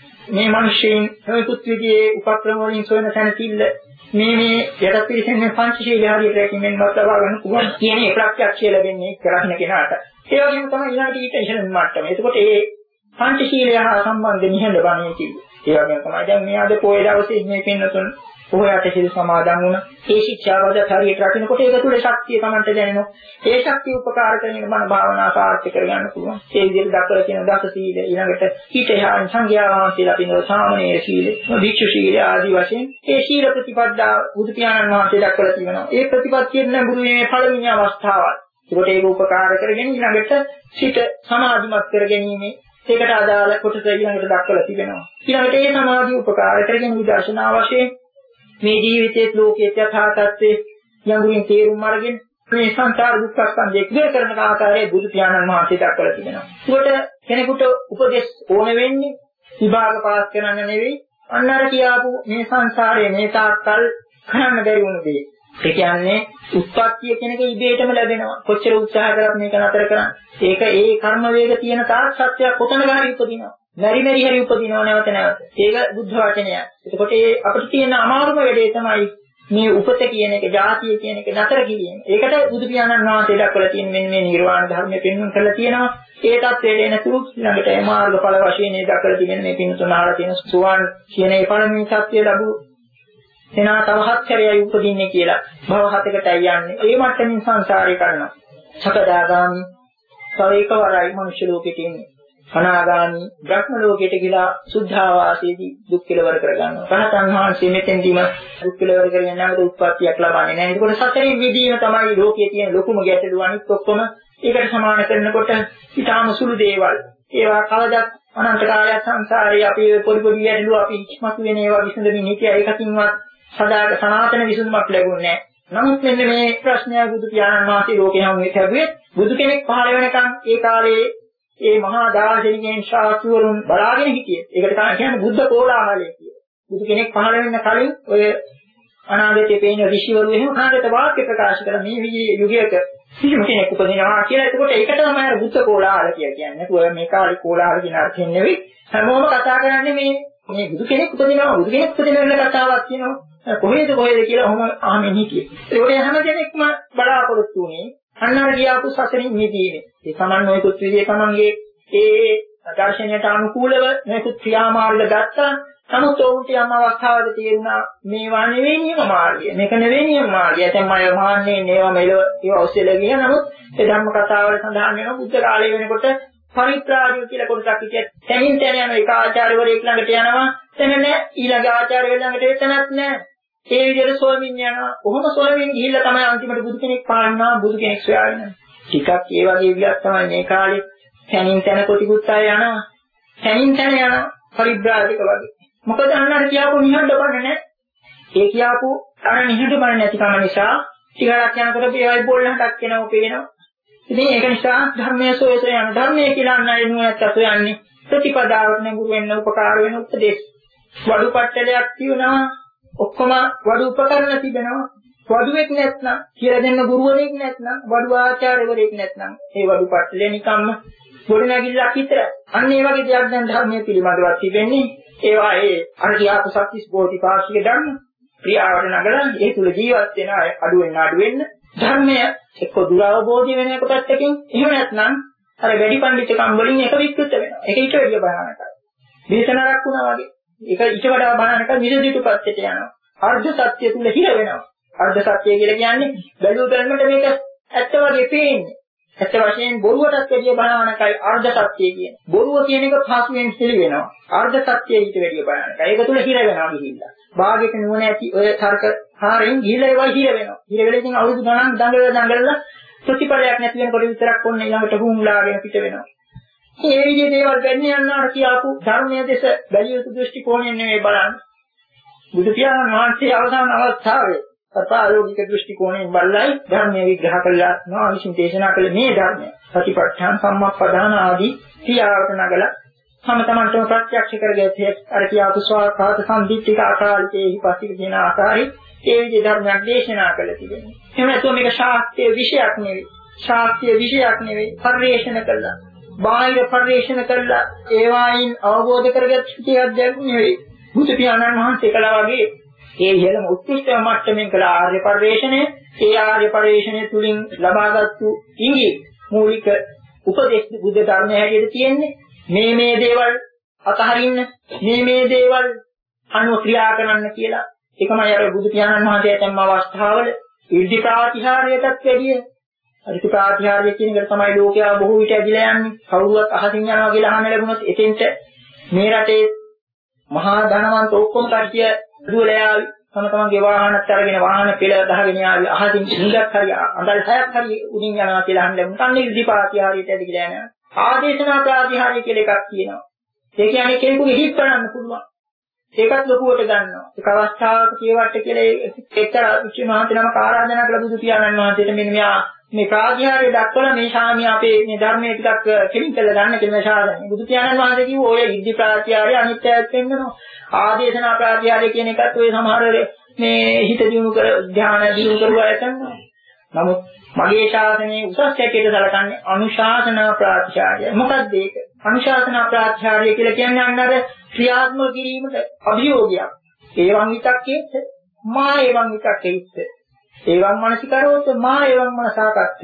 මේ මිනිස්යෙන් නොයෙකුත් විදිහේ උපක්‍රම වලින් සොයන සැනසෙල්ල මේ මේ යටත් පිළිසෙන්නේ පංචශීලයේ හරියට රැකීමෙන් ලබා ගන්න පුළුවන් කියන එක ප්‍රත්‍යක්ෂය ලැබෙන්නේ කරහින කෙනාට. ඒ වගේම තමයි ඊළඟට ඊට ඉහළ මට්ටම. එතකොට මේ පංචශීලය හා සම්බන්ධ නිහඬ බණේ කිව්වේ. ඒ වගේම තමයි දැන් මේ අද පොයේ දවසේ මේ පින්නතුන් පොහොයට සිල් සමාදන් වුණ ඒ ශික්ෂාවද හරියට රකින්නකොට ඒක තුළ ශක්තිය Tamanට දැනෙනවා. ඒ ශක්තිය උපකාර කරගෙන මන භාවනා සාර්ථක කරගන්න පුළුවන්. ඒ විදිහට දක්වලා තියෙන දස සීල ඊළඟට ඊටහාන් සංඝයා වහන්සේලා පිනව සාමණේර සීල, භික්ෂු සීල ආදී වශයෙන් ඒ සීල ප්‍රතිපදා බුදු පියාණන් වහන්සේ දක්වලා තියෙනවා. ඒ ප්‍රතිපත්තියෙන් නැඹුරු වීමේ පළවෙනි අවස්ථාවයි. ඒකට ඒක උපකාර කරගෙන ඊළඟට සිත සමාධිමත් කරගැනීමේ ඒකට අදාළ කොටස ඊළඟට දක්වලා තිබෙනවා. ඊළඟට ඒ සමාධිය උපකාර කරගෙන විදර්ශනා වශයෙන් මේ ජීවිතයේ ලෝකයේ යථා තත්ත්වයේ යඟුලින් තේරුම් අරගෙන මේ සංසාර දුක්ඛ ස්කන්ධය ඉවර කරන ආකාරයේ බුදු පියාණන් වහන්සේ දක්වලා තිබෙනවා. ඒකට කෙනෙකුට උපදෙස් ඕන වෙන්නේ විභාග පාස් කරන්න නෙවෙයි අන්න අර කියාපු මේ සංසාරයේ මේ තාක්කල් කරන්න බැරි වුණු දේ. ඒ කියන්නේ උත්පත්තිය කෙනෙක් ඉබේටම ලැබෙනවා. කොච්චර උත්සාහ කරත් මේක නතර කරන්න. ඒක ඒ කර්ම වේග තියෙන තාක් සත්‍යයක් කොතන ගානේ උපදිනවා. මෙරි මෙරි හරි උපදිනව නැවත නැවත. ඒක බුද්ධ වචනයක්. එතකොට ඒ අපිට තියෙන අමාරුම වැඩේ තමයි මේ උපත කියන එක, ජාතිය කියන එක නතර කිරීම. ඒකට බුදු පියාණන් වහන්සේ දක්වලා තියෙන මෙන්න මේ නිර්වාණ ධර්මයේ පෙන්වන්න කරලා තියෙනවා. ඒ தත්ත්වයට එනතුරු ළඟට ඒ මාර්ගඵල වශයෙන් ඒ දක්වලා තියෙන මේ පින්තුනාලා තියෙන සුවන් කියන ඒ පළවෙනි தත්ත්වය ලැබු එනා තව හත්තරයයි උපදින්නේ කියලා. භව හතකටයි යන්නේ. ඒ මට්ටමින් සංසාරේ කරනවා. සකදාගාමි තව එකවරයි මනුෂ්‍ය ලෝකෙට එන්නේ. අනාගාමී බ්‍රහ්ම ලෝකයට ගිලා සුද්ධාවාසයේදී දුක් කෙලවර කරගන්නවා. රහතන් වහන්සේ මෙතෙන්දීම දුක් කෙලවර කරගෙන නැවත උත්පත්තියක් ලබන්නේ නැහැ. ඒකෝට සතරේ විදීම තමයි ලෝකයේ තියෙන ලොකුම ගැටලුව. අනිත් ඔක්කොම ඒකට සමාන කරනකොට ඊටාම සුළු දේවල්. ඒවා කවදාත් අනන්ත කාලයක් සංසාරේ අපි පොඩි පොඩි ගැටලු අපි ඉක්මතු වෙන ඒවා විසඳමින් හිටියා. ඒකකින්වත් සදාක සනාතන විසඳුමක් ලැබුණේ නැහැ. නමුත් මෙන්න මේ ප්‍රශ්නය බුදු පියාණන් වහන්සේ ලෝකේ හැමෝම හැබුවේ බුදු කෙනෙක් පහළ වෙනකන් ඒ කාලේ ඒ මහා දාර්ශනිකයන් ශාස්ත්‍රවරුන් බලාගෙන හිටියේ. ඒකට තමයි කියන්නේ බුද්ධ කෝලාහලය කියලා. බුදු කෙනෙක් පහළ වෙන්න කලින් ඔය අනාගතයේ පේන ඍෂිවරු එහෙම කාගත වාක්‍ය ප්‍රකාශ කරලා මේ යුගයක කිසිම කෙනෙක් උපදිනවා කියලා. ඒකට ඒකට තමයි අර බුද්ධ කෝලාහල කියන්නේ. ඔය මේ කාලේ කෝලාහල කියන අර්ථයෙන් නෙවෙයි. හැමෝම කතා කරන්නේ මේ මේ බුදු කෙනෙක් උපදිනවා, බුදු කෙනෙක් උපදිනවා කතාවක් කියනවා. කොහේද කොහේද කියලා ඔහොම අහමින් හිටියේ. ඒකට හැම කෙනෙක්ම බලාපොරොත්තු වුණේ අන්නර ගියාපු සසරින් මිදීමේ. ඒ සමන් නොයෙකුත් විදිහේ තමන්ගේ ඒ දර්ශනයට අනුකූලව නොයෙකුත් ක්‍රියාමාර්ග ගත්තා. නමුත් ඔවුන්ට යම් අවස්ථාවක තේරුණා මේවා නෙවෙයි නියම මාර්ගය. මේක නෙවෙයි නියම මාර්ගය. දැන් මම මහන්නේ මේවා මෙලව ඒවා ඔස්සේලා ගියා. නමුත් ඒ ධර්ම කතාවල සඳහන් වෙනවා බුද්ධ කාලය වෙනකොට පරිත්‍රාජය කියලා කොටසක් හිටිය. තැනින් තැන යන එක ආචාර්යවරයෙක් ළඟට යනවා. එතන නෑ ඊළඟ ආචාර්යවරු ළඟට එතනත් නෑ. ඒ විදිහට සොයමින් යනවා. කොහොම සොයමින් ගිහිල්ලා තමයි අන්තිමට බුදු කෙනෙක් පාන්නා බුදු කෙනෙක් සොයාගෙන. ටිකක් ඒ වගේ විදිහක් තමයි මේ කාලේ තැනින් තැන කොටිකුත් අය යනවා. තැනින් තැන යනවා පරිබ්‍රාජක වගේ. මොකද අන්නර කියාපු නිහඬ බණ නැහැ. ඒ කියාපු අර නිහඬ බණ නැතිකම නිසා ටිකක් යනකොට මේවයි බොල්ලහටක් එනවා පේනවා. ඉතින් ඒක නිසා ධර්මයේ සොයස යන ධර්මයේ කියලා අන්නයි නුවණත් අසු යන්නේ. ප්‍රතිපදාවට නෙගුරු වෙන්න උපකාර වෙන උපදේශ. වඩු පට්ටලයක් කියනවා. ඔක්කොම වඩු උපකරණ තිබෙනවා. වඩුවෙක් නැත්නම් කියලා දෙන්න ගුරුවරයෙක් නැත්නම් වඩු ආචාර්යවරයෙක් නැත්නම් ඒ වඩු පට්ටලේ නිකම්ම ගොඩනැගිල්ලක් විතර. අන්න ඒ වගේ දෙයක් දැන් ධර්මයේ පිළිබඳව තිබෙන්නේ. ඒවා ඒ අරකියාපු සත්‍විස් බෝධිපාක්ෂික ධර්ම ක්‍රියාවට නගලා ඒ තුල ජීවත් වෙන අය අඩු වෙන අඩු වෙන්න ධර්මය එක්ක දුරවබෝධය වෙන එක පැත්තකින් එහෙම නැත්නම් අර වැඩි පඬිතුකම් වලින් එක විකෘත වෙනවා. ඒක ඊට වැඩිය භයානකයි. මේසනරක් වුණා වගේ. ඒක ඊට වඩා භයානක විරදිතු පැත්තට යනවා. අර්ධ සත්‍ය තුල හිර වෙනවා. අර්ධ සත්‍ය කියලා කියන්නේ බැලුව බැලමට මේක ඇත්ත වගේ පේන්නේ. ඇත්ත වශයෙන් බොරුවටත් වැඩිය භයානකයි අර්ධ සත්‍ය කියන්නේ. බොරුව කියන එක පහසුවෙන් පිළි වෙනවා. අර්ධ සත්‍ය ඊට වැඩිය භයානකයි. ඒක තුල හිර වෙනවා ගිහිල්ලා. භාගයට නුවණ ඇති ඔය තර්ක හාරෙන් ගිහිල්ලා ඒවා හිර වෙනවා. හිර වෙලා ඉතින් අවුරුදු ගණන් දඟල දඟලලා ප්‍රතිඵලයක් නැති වෙනකොට විතරක් ඔන්න ඊළඟට හුම්ලාගෙන පිට වෙනවා. මේ විදිහේ දේවල් ගන්න යනවාට කියාපු ධර්මයේ දෙස බැලිය යුතු දෘෂ්ටි කෝණයෙන් නෙවෙයි බලන්නේ. බුදු පියාණන් වහන්සේ අවසාන අවස්ථාවේ සත්‍යාලෝකික දෘෂ්ටි කෝණයෙන් බලලයි ධර්මයේ විග්‍රහ කළා. නා විසින් දේශනා කළ මේ ධර්මය සතිපට්ඨාන සම්මප්පදාන ආදී ක්‍රියාවට නගලා තම තමන්ටම ප්‍රත්‍යක්ෂ කරගත්තේ අර කියාපු ස්වාකාත සම්දිත්තික ආකාරයේ පස්තික කියන ආකාරයේ ඒ විදිහේ ධර්මයක් දේශනා කළ තිබෙනවා. එහෙම නැත්නම් මේක ශාස්ත්‍රීය විෂයක් නෙවෙයි. ශාස්ත්‍රීය විෂයක් නෙවෙයි. පරිශ්‍රණ කළා. බාහිර පරිශ්‍රණ කළා. ඒවායින් අවබෝධ කරගත්ත කියක් දෙයක් නෙවෙයි. බුදු පියාණන් වහන්සේ කළා වගේ ඒ ඉහළම උත්කෘෂ්ඨ මට්ටමින් කළ ආර්ය පරිශ්‍රණය, ඒ ආර්ය පරිශ්‍රණය තුලින් ලබාගත්තු ඉංගි මූලික උපදේශ බුද්ධ ධර්මයේ හැටියට තියෙන්නේ මේ මේ දේවල් අතහරින්න, මේ මේ දේවල් අනුව ක්‍රියා කරන්න කියලා. ඒකමයි අර බුදු පියාණන් වහන්සේ තම අවස්ථාවල ඉර්ධි ප්‍රාතිහාර්යයටත් වැඩිය ඉර්ධි ප්‍රාතිහාර්ය කියන එක තමයි ලෝකයා බොහෝ විට ඇදිලා යන්නේ. කවුරුවත් අහසින් යනවා කියලා අහන්න ලැබුණොත් එතෙන්ට මේ රටේ මහා ධනවන්ත ඔක්කොම කට්ටිය දුවලා යාවි. තම තමන්ගේ වාහනත් අරගෙන වාහන පෙළ ගහගෙන යාවි. අහසින් නිදක් හරි අඳල් හයක් හරි උඩින් යනවා කියලා අහන්න ලැබුණොත් අන්න ඉර්ධි ප්‍රාතිහාර්යයට ඇදිලා යනවා. ආදේශනා ප්‍රාතිහාර්ය කියලා එකක් තියෙනවා. ඒ කියන්නේ කෙනෙකුගේ හිත් කරන්න පුළුවන්. ඒකත් ලොකුවට ගන්නවා. ඒක අවස්ථාවක කියවට කියලා එක්තරා විචිමාන්ත නමක ආරාධනා කළ බුදු පියාණන් වහන්සේට මෙන්න මෙයා මේ ප්‍රාතිහාර්ය දක්වලා මේ ශාමිය අපේ මේ ධර්මයේ ටිකක් කෙලින් කළ ගන්න කියලා ශාසනය. බුදු පියාණන් වහන්සේ කිව්ව ඔය ඉද්ධි ප්‍රාතිහාර්ය අනිත්‍යයක් වෙන්නනවා. ආදේශනා ප්‍රාතිහාර්ය කියන එකත් ඔය සමහර මේ හිත දියුණු කර ධ්‍යාන දියුණු කරුවා යනවා. නමුත් මගේ ශාසනයේ උසස් හැටියට සැලකන්නේ අනුශාසනා ප්‍රාතිහාර්ය. මොකක්ද ඒක? අනුශාසනා ප්‍රාතිහාර්ය කියලා කියන්නේ අන්නර ක්‍රියාත්මක කිරීමට අභියෝගයක්. ඒවං විතක්කේත් මා ඒවං විතක්කේත් ඒවං මනසිකරෝත් මා ඒවං මනසාකත්ත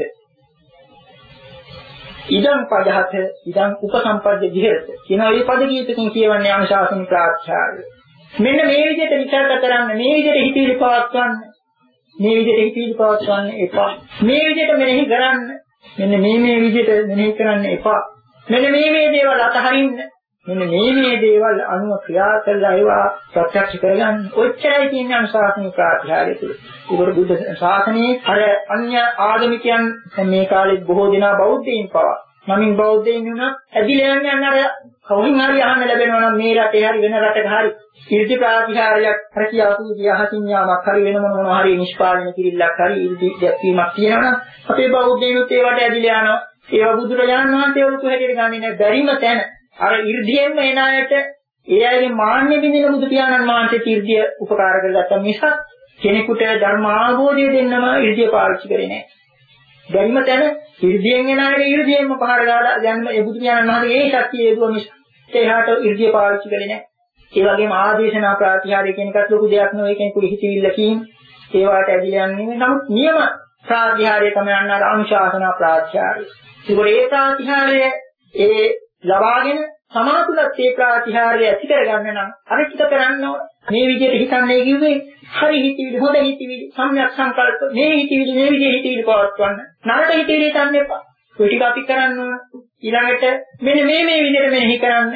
ඉදං පදහත ඉදං උපසම්පද්ද විහෙරත කියන මේ පද කීපකින් කියවන්නේ අනුශාසන ප්‍රාතිහාර්ය. මෙන්න මේ විදිහට විචාර කරන්න, මේ විදිහට හිතවිලි පවත්වන්න, මේ විදිහට හිතවිලි පවත්වන්න එපා. මේ විදිහට මෙනෙහි කරන්න, මෙන්න මේ මේ විදිහට මෙනෙහි කරන්න එපා. මෙන්න මේ මේ දේවල් අතහරින්න, මෙන්න මේ මේ දේවල් අනුව ක්‍රියා කරලා ඒවා ප්‍රත්‍යක්ෂ කරගන්න. ඔච්චරයි කියන්නේ අනුශාසන ප්‍රාතිහාර්ය තුල. ඒකට බුද්ධ ශාසනයේ අර අන්‍ය ආගමිකයන් මේ කාලේ බොහෝ දෙනා බෞද්ධයින් පවා නමින් බෞද්ධයින් වුණා ඇදිලා යන්නේ අන්න අර කවුරුන් හරි අහන්න ලැබෙනවා නම් මේ රටේ හරි වෙන රටක හරි ඉර්ධි ප්‍රාතිහාර්යයක් හරි කියාපුදී අහසින් යාමක් හරි වෙන මොන මොනවා හරි නිෂ්පාදනය කිරිල්ලක් හරි ඉර්ධි දැක්වීමක් තියෙනවා. අපේ බෞද්ධයිනුත් ඒවට ඇදිලා යනවා. ඒවා බුදුරජාණන් වහන්සේ වරුතු හැටියට ගන්නේ නැහැ. බැරිම තැන අර ඉර්ධියෙන්ම එන අයට ඒ අයගේ මාන්නේ බින්දින බුදු පියාණන් වහන්සේ ඉර්ධිය උපකාර කරගත්තා මිසක් කෙනෙකුට ධර්ම ආභෝධය දෙන්නම ඉර්ධිය පාවිච්චි කරේ නැහැ. බැරිම තැන ඉර්ධියෙන් එන අයට ඉර්ධියෙන්ම පහර දාලා යන්න ඒ බුදු පියාණන් වහන්සේ ඒ ශක්තිය හේතුව මිසක් ඒහාට ඉර්ධිය පාවිච්චි කරේ නැහැ. ඒ වගේම ආදේශනා ප්‍රාතිහාර්ය කියන එකත් ලොකු දෙයක් නෙවෙයි. කෙනෙකුට හිතවිල්ල කියන ඒවට ඇදිලා යන්නේ නෙවෙයි. නමුත් නියම ප්‍රාතිහාර්ය තමයි අන්න අර අනුශාසනා ප්‍රාතිහාර්ය. ඒ ප්‍රාතිහාර්ය ඒ ලබාගෙන සමාතුලත් ඒ ප්‍රාතිහාර්ය ඇති කරගන්න නම් අර ටික කරන්න ඕන. මේ විදිහට හිතන්නේ කිව්වේ හරි හිතවිලි, හොඳ හිතවිලි, සම්‍යක් සංකල්ප, මේ හිතවිලි, මේ විදිහේ හිතවිලි පවත්වන්න. නරක හිතවිලි හිතන්න එපා. ඔය ටික අපි කරන්න ඕන. ඊළඟට මෙන්න මේ මේ විදිහට මෙනෙහි කරන්න.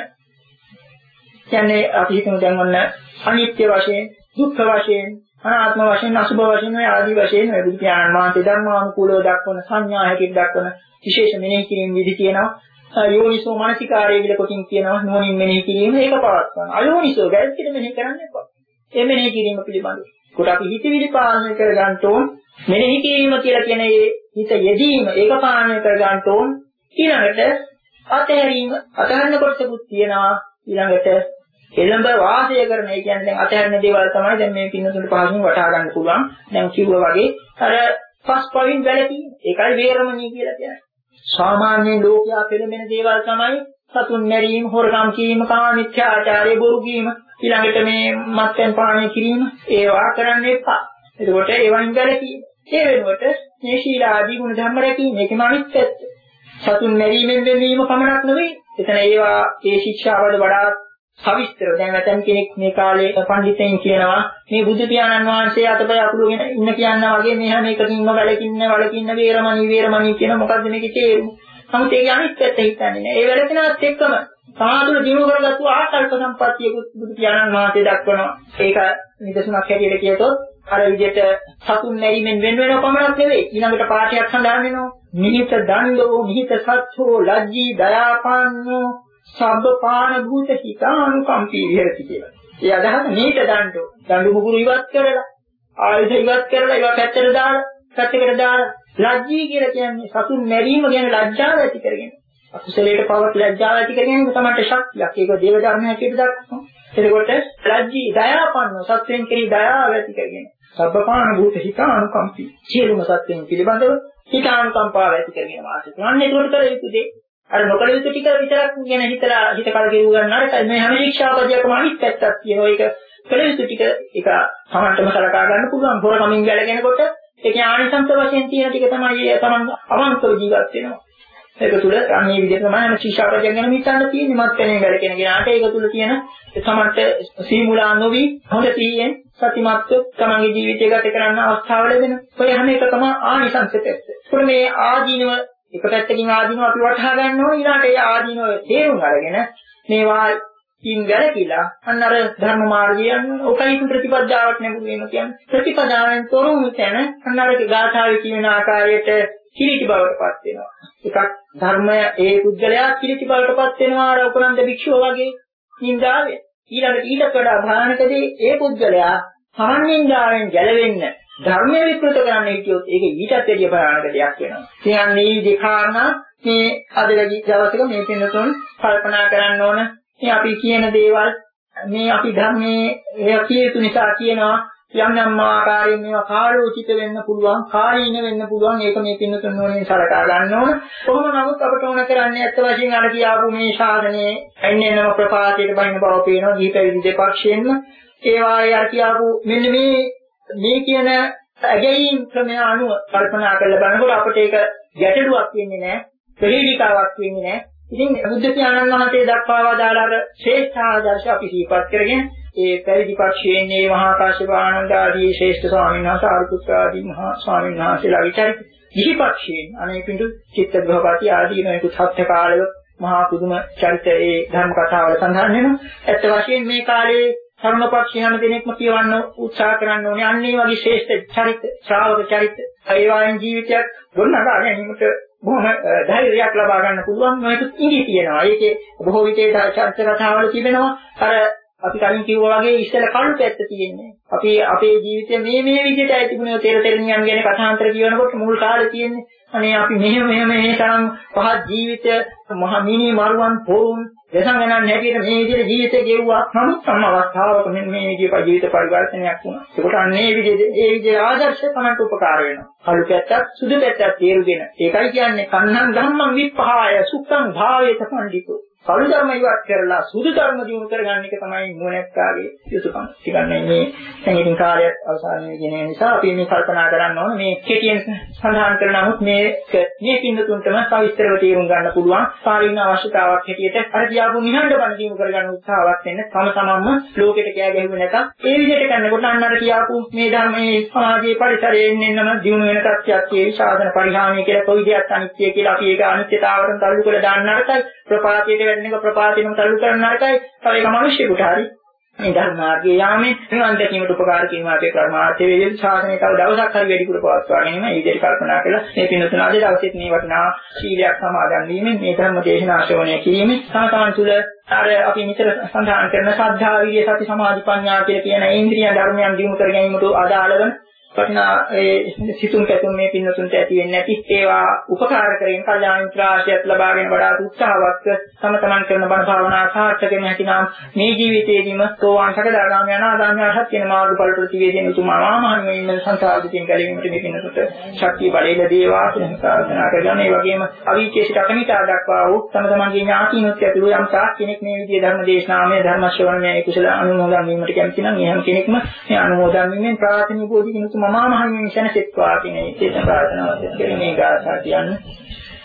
කියන්නේ අපි හිතමු දැන් ඔන්න අනිත්‍ය වශයෙන්, දුක්ඛ වශයෙන්, අනාත්ම වශයෙන්, අසුභ වශයෙන් ඔය ආදී වශයෙන් ඔය බුදු පියාණන් වහන්සේ ධර්මානුකූලව දක්වන සංඥා හැටියට දක්වන විශේෂ මෙනෙහි කිරීම විදි තියෙනවා. යෝනිසෝ මනසිකාරය කියලා කොටින් කියනවා. නුවණින් මෙනෙහි කිරීම ඒක පවත්වන. අයෝනිසෝ ගැස්කිට මෙනෙහි කරන්න එපා. ඒ මෙනෙහි කිරීම පිළිබඳව. කොට අපි හිතවිලි පාලනය කර ගන්න ඕන. මෙනෙහි කිරීම කියලා කියන ඒ හිත යෙදීම ඒක පාලනය කර ගන්න ඕන. ඊළඟට අතහැරීම අතහරින කොටසකුත් තියෙනවා. ඊළඟට එළඹ වාසය කරන ඒ කියන්නේ දැන් අතහැරෙන දේවල් තමයි දැන් මේ පින්නතුන්ට පහසුවෙන් වටහා ගන්න පුළුවන්. දැන් කිව්වා වගේ අර පස්පවින් වැළකීම. ඒකයි වේරමණී කියලා කියන්නේ. සාමාන්‍ය ලෝකයා පෙළෙන දේවල් තමයි සතුන් මැරීම, හොරකම් කිරීම, කාමීච්ඡාචාරය, බොරු කීම, ඊළඟට මේ මත්පැන් පානය කිරීම. ඒවා කරන්න එපා. එතකොට ඒවන් වැළකීම. ඒ වෙනුවට මේ ශීල ආදී ගුණ ධර්ම රැකීම. ඒකම අනිත් පැත්ත. සතුන් මැරීමෙන් වෙනවීම පමණක් නෙවෙයි. එතන ඒවා ඒ ශික්ෂාවල වඩා සවිස්තරව දැන් නැතම් කෙනෙක් මේ කාලේ පඬිතෙන් කියනවා මේ බුදු පියාණන් වහන්සේ අතපය අකුරුගෙන ඉන්න කියනවා වගේ මේ හැම එකකින්ම වැලකින්න වලකින්න වේරමණී වේරමණී කියන මොකද්ද මේකේ තේරුම? නමුත් ඒකේ අනිත් පැත්ත හිතන්නේ නෑ. ඒ වැලකිනවත් එක්කම සාදුල දිනු කරගත්තු ආකල්ප සම්පත්තිය බුදු පියාණන් වහන්සේ දක්වනවා. ඒක නිදසුනක් හැටියට කියතොත් අර විදිහට සතුන් මැරීමෙන් වෙන වෙනව පමණක් නෙවෙයි. ඊළඟට පාඨයක් සඳහන් වෙනවා. නිහිත දණ්ඩෝ නිහිත සත්‍යෝ ලජ්ජී දයාපාන්නෝ සබ්බපාන භූත හිතානුකම්පී විහෙරති කියලා. ඒ අදහස නිහිත දණ්ඩෝ දඬු මුගුරු ඉවත් කරලා ආයුධ ඉවත් කරලා ඒවා පැත්තට දාලා පැත්තකට දාලා ලජ්ජී කියලා කියන්නේ සතුන් මැරීම ගැන ලැජ්ජාව ඇති කරගෙන. අකුසලයට පවත් ලැජ්ජාව ඇති කරගෙන තමයි ශක්තියක්. ඒක දේව ධර්ම හැටියට දක්වනවා. එතකොට ලජ්ජී දයාපන්නෝ සත්‍යයෙන් කෙරෙහි දයාව ඇති කරගෙන. සබ්බපාන භූත හිතානුකම්පී සියලුම සත්‍යයන් පිළිබඳව හිතානුකම්පාව ඇති කරගෙන වාසය කරනවා. අන්න ඒකට කර යුතු දේ අර නොකල යුතු ටික විතරක් ගැන හිතලා හිත කලකිරු ගන්න අරටයි මේ හැම ශික්ෂාපදයකම අනිත් පැත්තක් තියෙනවා. ඒක කල යුතු ටික ඒක සමන්තම සලකා ගන්න පුළුවන්. හොරකමින් වැළගෙනකොට ඒකේ ආනිසංස වශයෙන් තියෙන ටික තමයි තමන් අවංකව ජීවත් වෙනවා. ඒක තුල අනේ විදිහට තමයි හැම ශික්ෂාපදයක් ගැන හිතන්න තියෙන්නේ. මත්පැනේ වැළකෙන කෙනාට ඒක තුල තියෙන සමන්ත සීමුලා නොවි හොඳ සිහියෙන් සතිමත්ව තමන්ගේ ජීවිතය ගත කරන්න අවස්ථාව ලැබෙනවා. ඔය හැම එකකම ආනිසංස පැත්ත. ඒකෝ මේ ආදීනව එක පැත්තකින් ආදීනව අපි වටහා ගන්න ඕනේ. ඊළාට ඒ ආදීනව තේරුම් අරගෙන මේවා කින් වැළකීලා අන්න අර ධර්ම මාර්ගයෙන් ඔකයි ප්‍රතිපදාවක් නැගුණු වෙන කියන්නේ. ප්‍රතිපදාවෙන් තොරවුණු තැන අන්න අර ගාථාවේ කියන ආකාරයට කිලිටි බවටපත් වෙනවා. එකක් ධර්මය ඒ පුද්ගලයා කිලිටි බවටපත් වෙනවා අර උපනන්ද භික්ෂුව වගේ නින්දාවේ. ඊළඟට ඊට වඩා භයානකදී ඒ පුද්ගලයා සමන් නින්දාවෙන් ගැලවෙන්න ධර්මයේ විකෘත කරන්න හිටියොත් ඒක ඊටත් වැඩිය භයානක දෙයක් වෙනවා. කියන්නේ මේ දෙකාරණා මේ අද දවසක මේ පින්නතුන් කල්පනා කරන්න ඕන. මේ අපි කියන දේවල් මේ අපි ධර්මයේ කිය යුතු නිසා කියනවා යම් යම් ආකාරයෙන් මේවා කාලෝචිත වෙන්න පුළුවන්, කාලීන වෙන්න පුළුවන්. ඒක මේ පින්නතුන් වලින් සලකා ගන්න ඕන. කොහොම නමුත් අපට ඕන කරන්නේ ඇත්ත වශයෙන් අර කියාපු මේ ශාසනයේ එන්නෙනම ප්‍රපාතයට බහින බව පේනවා. දීප විදි දෙපක්ෂයෙන්ම ඒ වායේ අර කියාපු මෙන්න මේ මේ කියන ඇගැයීම් ක්‍රමය අනුව කල්පනා කරලා බලනකොට අපිට ඒක ගැටලුවක් වෙන්නේ නැහැ, ප්‍රහේලිකාවක් වෙන්නේ නැහැ. ඉතින් බුද්ධ ඥානන් වහන්සේ දක්වා දාලා අර ශ්‍රේෂ්ඨ ආදර්ශ අපි සිහිපත් කරගෙන ඒ පැවිදි පක්ෂයෙන් මේ මහා කාශ්‍යප ආනන්ද ආදී ශ්‍රේෂ්ඨ ස්වාමීන් වහන්සේ ආරුපුත්‍ර ආදී මහා ස්වාමීන් වහන්සේලාගේ චරිත දිහිපක්ෂයෙන් අනේකින්දු චිත්ත ගෘහපති ආදී නොයෙකුත් සත්‍ය කාලය මහා පුදුම චරිත ඒ ධර්ම කතාවල සඳහන් වෙනවා. ඇත්ත වශයෙන් මේ කාලේ තරුණ පක්ෂී හැම දෙනෙක්ම කියවන්න උත්සාහ කරන්න ඕනේ. අන්න ඒ වගේ ශ්‍රේෂ්ඨ චරිත, ශ්‍රාවක චරිත, ඒ වයින් ජීවිතයක් ගොඩනගා ගැනීමට බොහොම ධෛර්යයක් ලබා ගන්න පුළුවන් නොයෙකුත් ඉඟි තියෙනවා. ඒකේ බොහෝ විටේ චරිත කතාවල තිබෙනවා. අර අපි කලින් කිව්වා වගේ ඉස්සෙල්ලා කළු පැත්ත තියෙන්නේ. අපි අපේ ජීවිතේ මේ මේ විදිහට ඇතිුණේ තෙර තෙරණියන් ගැන කතාන්තර කියනකොට මුල් කාලේ තියෙන්නේ. අනේ අපි මෙහෙම මෙහෙම මේ තරම් පහත් ජීවිත මහ මිනි මරුවන් පොරුන් දෙසංගනන් හැටියට මේ විදිහට ජීවිතේ ගෙවුවා. නමුත් සම අවස්ථාවක මෙන්න මේ විදිහේ ජීවිත පරිවර්තනයක් වුණා. ඒකට අන්නේ විදිහේ ඒ විදිහේ ආදර්ශ තමයි උපකාර වෙනවා. කළු පැත්තක් සුදු පැත්තක් තේරුගෙන. ඒකයි කියන්නේ කන්නං ධම්මං විප්පහාය සුඛං භාවේත පණ්ඩිතෝ. කළු ධර්ම ඉවත් කරලා සුදු ධර්ම දිනු කරගන්න එක තමයි නුවණැත්තාගේ යුතුයකම. ටිකන්නේ මේ සංගීතින් කාර්යය අවසන් වෙන නිසා අපි මේ කල්පනා කරන්න ඕනේ මේ කෙටියෙන් සඳහන් කරන නමුත් මේ මේ පින්නතුන්ටම සවිස්තරව තේරුම් ගන්න පුළුවන් කාලින අවශ්‍යතාවක් හැටියට අර කියාපු නිහඬ බණ දිනු කරගන්න උත්සාහවත් වෙන්න තම තමන්ම ලෝකෙට කෑ ගැහුවේ නැතත් ඒ විදිහට කරනකොට අන්න අර කියාපු මේ ධර්මයේ සමාජයේ පරිසරයේ එන්නෙන්නම දිනු වෙන තත්ත්වයක් ඒ සාධන පරිහානිය කියලා කොයි දෙයක් අනිත්‍ය කියලා අපි ඒක අනිත්‍යතාවයෙන් තල්ලු කරලා දාන්න අරතයි ප්‍රපාතයට වැඩෙනක ප්‍රපාතයෙන්ම තල්ලු කරන්න අරතයි තව එක මිනිස්සුෙකුට හරි මේ ධර්ම මාර්ගයේ යාමේ නිවන් දැකීමට උපකාර කිරීම අපේ කර්මාර්ථය වේද ශාසනයේ තව දවසක් හරි වැඩිපුර පවත්වා ගැනීම මේ විදිහට කල්පනා කළා මේ පින්නතුන අද දවසේත් මේ වටිනා ශීලයක් සමාදන් වීමෙන් මේ ධර්ම දේශනා ශ්‍රවණය කිරීමෙන් සාතවන් තුල අර අපි මෙතන සඳහන් කරන ශ්‍රද්ධා විරිය සති සමාධි ප්‍රඥා කියලා කියන ඉන්ද්‍රිය ධර්මයන් දිනු කර ගැනීමට අදාළ වන වටිනා ඒ සිතුම් පැතුම් මේ පින්නතුන්ට ඇති වෙන්නේ නැති ඒවා උපකාර කරගෙන කල්යාණ මිත්‍රාශ්‍රයත් ලබාගෙන වඩා උත්සාහවත් තම තමන් කරන බණ භාවනා සාර්ථක වෙන හැටිනම් මේ ජීවිතයේදීම සෝවාන් සකදාගාමී අනාගාමී අරහත් වෙන මාර්ගඵල ප්‍රතිවේදයෙන් උතුමා මහණෙනි මේ සංසාරයෙන් ගැලවීමට මේ පින්නතුන්ට ශක්තිය බලය ලැබේවා කියලා ප්‍රාර්ථනා කරගන්න. ඒ වගේම අවීචේසිත අකමිතා දක්වා වූ තම තමන්ගේ ඥාතිනොත් ඇතුළු යම් තාක් කෙනෙක් මේ විදිහේ ධර්ම දේශනාමය ධර්ම ශ්‍රවණමය කුසල අනුමෝදන් වීමට කැමති නම් එහෙම කෙනෙක්ම මේ අනුමෝදන් වීමෙන් ප්‍රාර්ථනීය බෝධි කිනුතු මමා මහණෙනි සනසෙත්වා කියන විශේෂ ප්‍රාර්ථනාවක් කරගෙන මේ ගාථා කියන්නේ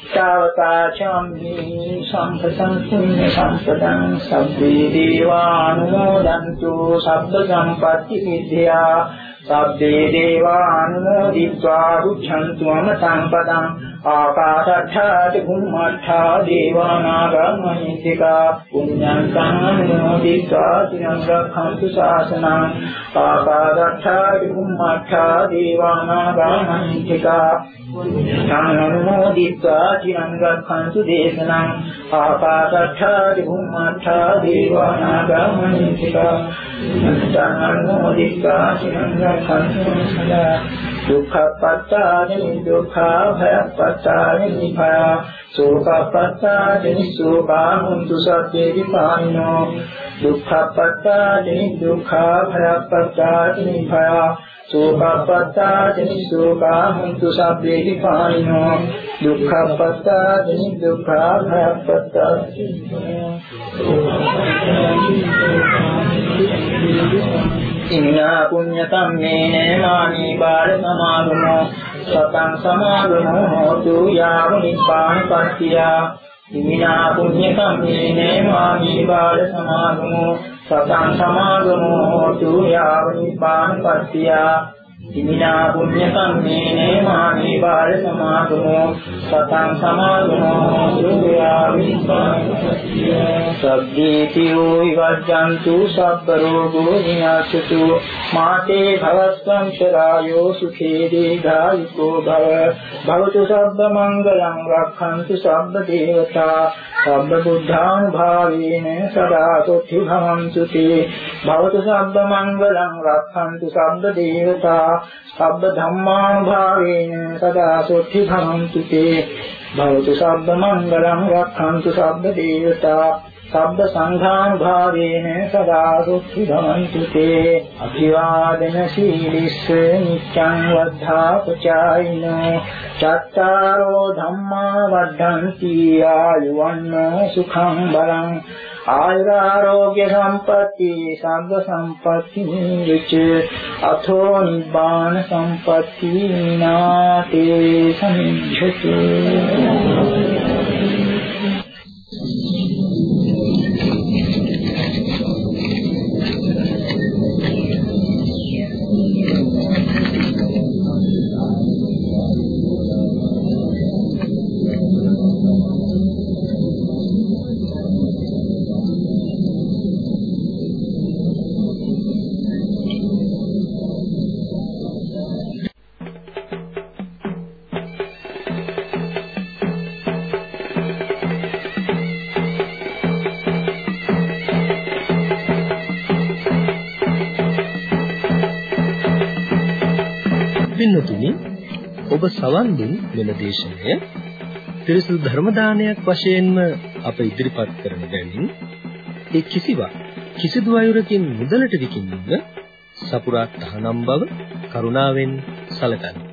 තාවතා චම්මි සම්පතං පුඤ්ඤ සම්පතං සබ්බේ දේවානුමෝදන්තු සබ්බ සම්පatti සිද්ධා සබ්බේ දේවානුමෝදිत्वा උච්ඡන්තු අමතං පදං ආකාශට්ඨා චුම්මට්ඨා දේවානාගා මහිත්‍තිකා පුඤ්ඤං සංඝානුමෝදිत्वा චිරං රක්ඛන්තු ශාසනං ආකාශට්ඨා චුම්මට්ඨා දේවානාගා මහිත්‍තිකා සංඝානුමෝදිत्वा චිරං රක්ඛන්තු දේශනං ආකාශට්ඨා චුම්මට්ඨා දේවානාගා මහිත්‍තිකා සංඝානුමෝදිत्वा චිරං රක්ඛන්තු සදා දුක්ඛපත්තානි දුක්ඛා භයපත්තානි නිභය සෝකපත්තානි සෝකා මුන්තු සත්‍යේ විපානිනෝ දුක්ඛපත්තානි දුක්ඛා භයපත්තානි නිභය සෝකපත්තානි සෝකා මුන්තු සත්‍යේ විපානිනෝ දුක්ඛපත්තානි දුක්ඛා භයපත්තානි ඉන්නා පුඤ්ඤ කම්මේන මානි බාල සමාගමෝ සතං සමාගමෝ හෝතු යාව නිපාන පත්තියා ඉන්නා පුඤ්ඤ කම්මේන මානි බාල සමාගමෝ සතං සමාගමෝ හෝතු යාව නිපාන පත්තියා ඉන්නා පුඤ්ඤ කම්මේන මානි බාල සමාගමෝ සතං සමාගමෝ හෝතු යාව නිපාන පත්තියා සබ්බීතියෝ විවජ්ජන්තු සබ්බ රෝගෝ විනාශතු මාතේ භවස්වං චරායෝ සුඛේ දීඝායුකෝ භව භවතු සබ්බ මංගලං රක්ඛන්තු සබ්බ දේවතා සබ්බ බුද්ධානුභාවේන සදා සොත්ති භවන්තු තේ භවතු සබ්බ මංගලං රක්ඛන්තු සබ්බ දේවතා සබ්බ ධම්මානුභාවේන සදා සොත්ති භවන්තු තේ භවතු සබ්බ මංගලං රක්ඛන්තු සබ්බ දේවතා සබ්බ සංඝානුභාවේන සදා සොත්ති භවන්තු තේ අභිවාදන සීලිස්ස නිච්ඡං වද්ධා පචායිනෝ චත්තාරෝ ධම්මා වද්ධන්ති ආයුවන්නෝ සුඛං බලං ආයුරාෝග්‍ය සම්පatti සබ්බ සම්පatti නිච්ච අතෝ නිබ්බාන සම්පatti නාතේ සමිච්ඡතු
පින්නතුනි ඔබ සවන් දුන් මෙම දේශනය ත්‍රිසු ධර්ම දානයක් වශයෙන්ම අප ඉදිරිපත් කරන බැවින් ඒ කිසිවක් කිසිදු අයුරකින් මුදලට විකිණීම සපුරා තහනම් බව කරුණාවෙන් සැලකන්න.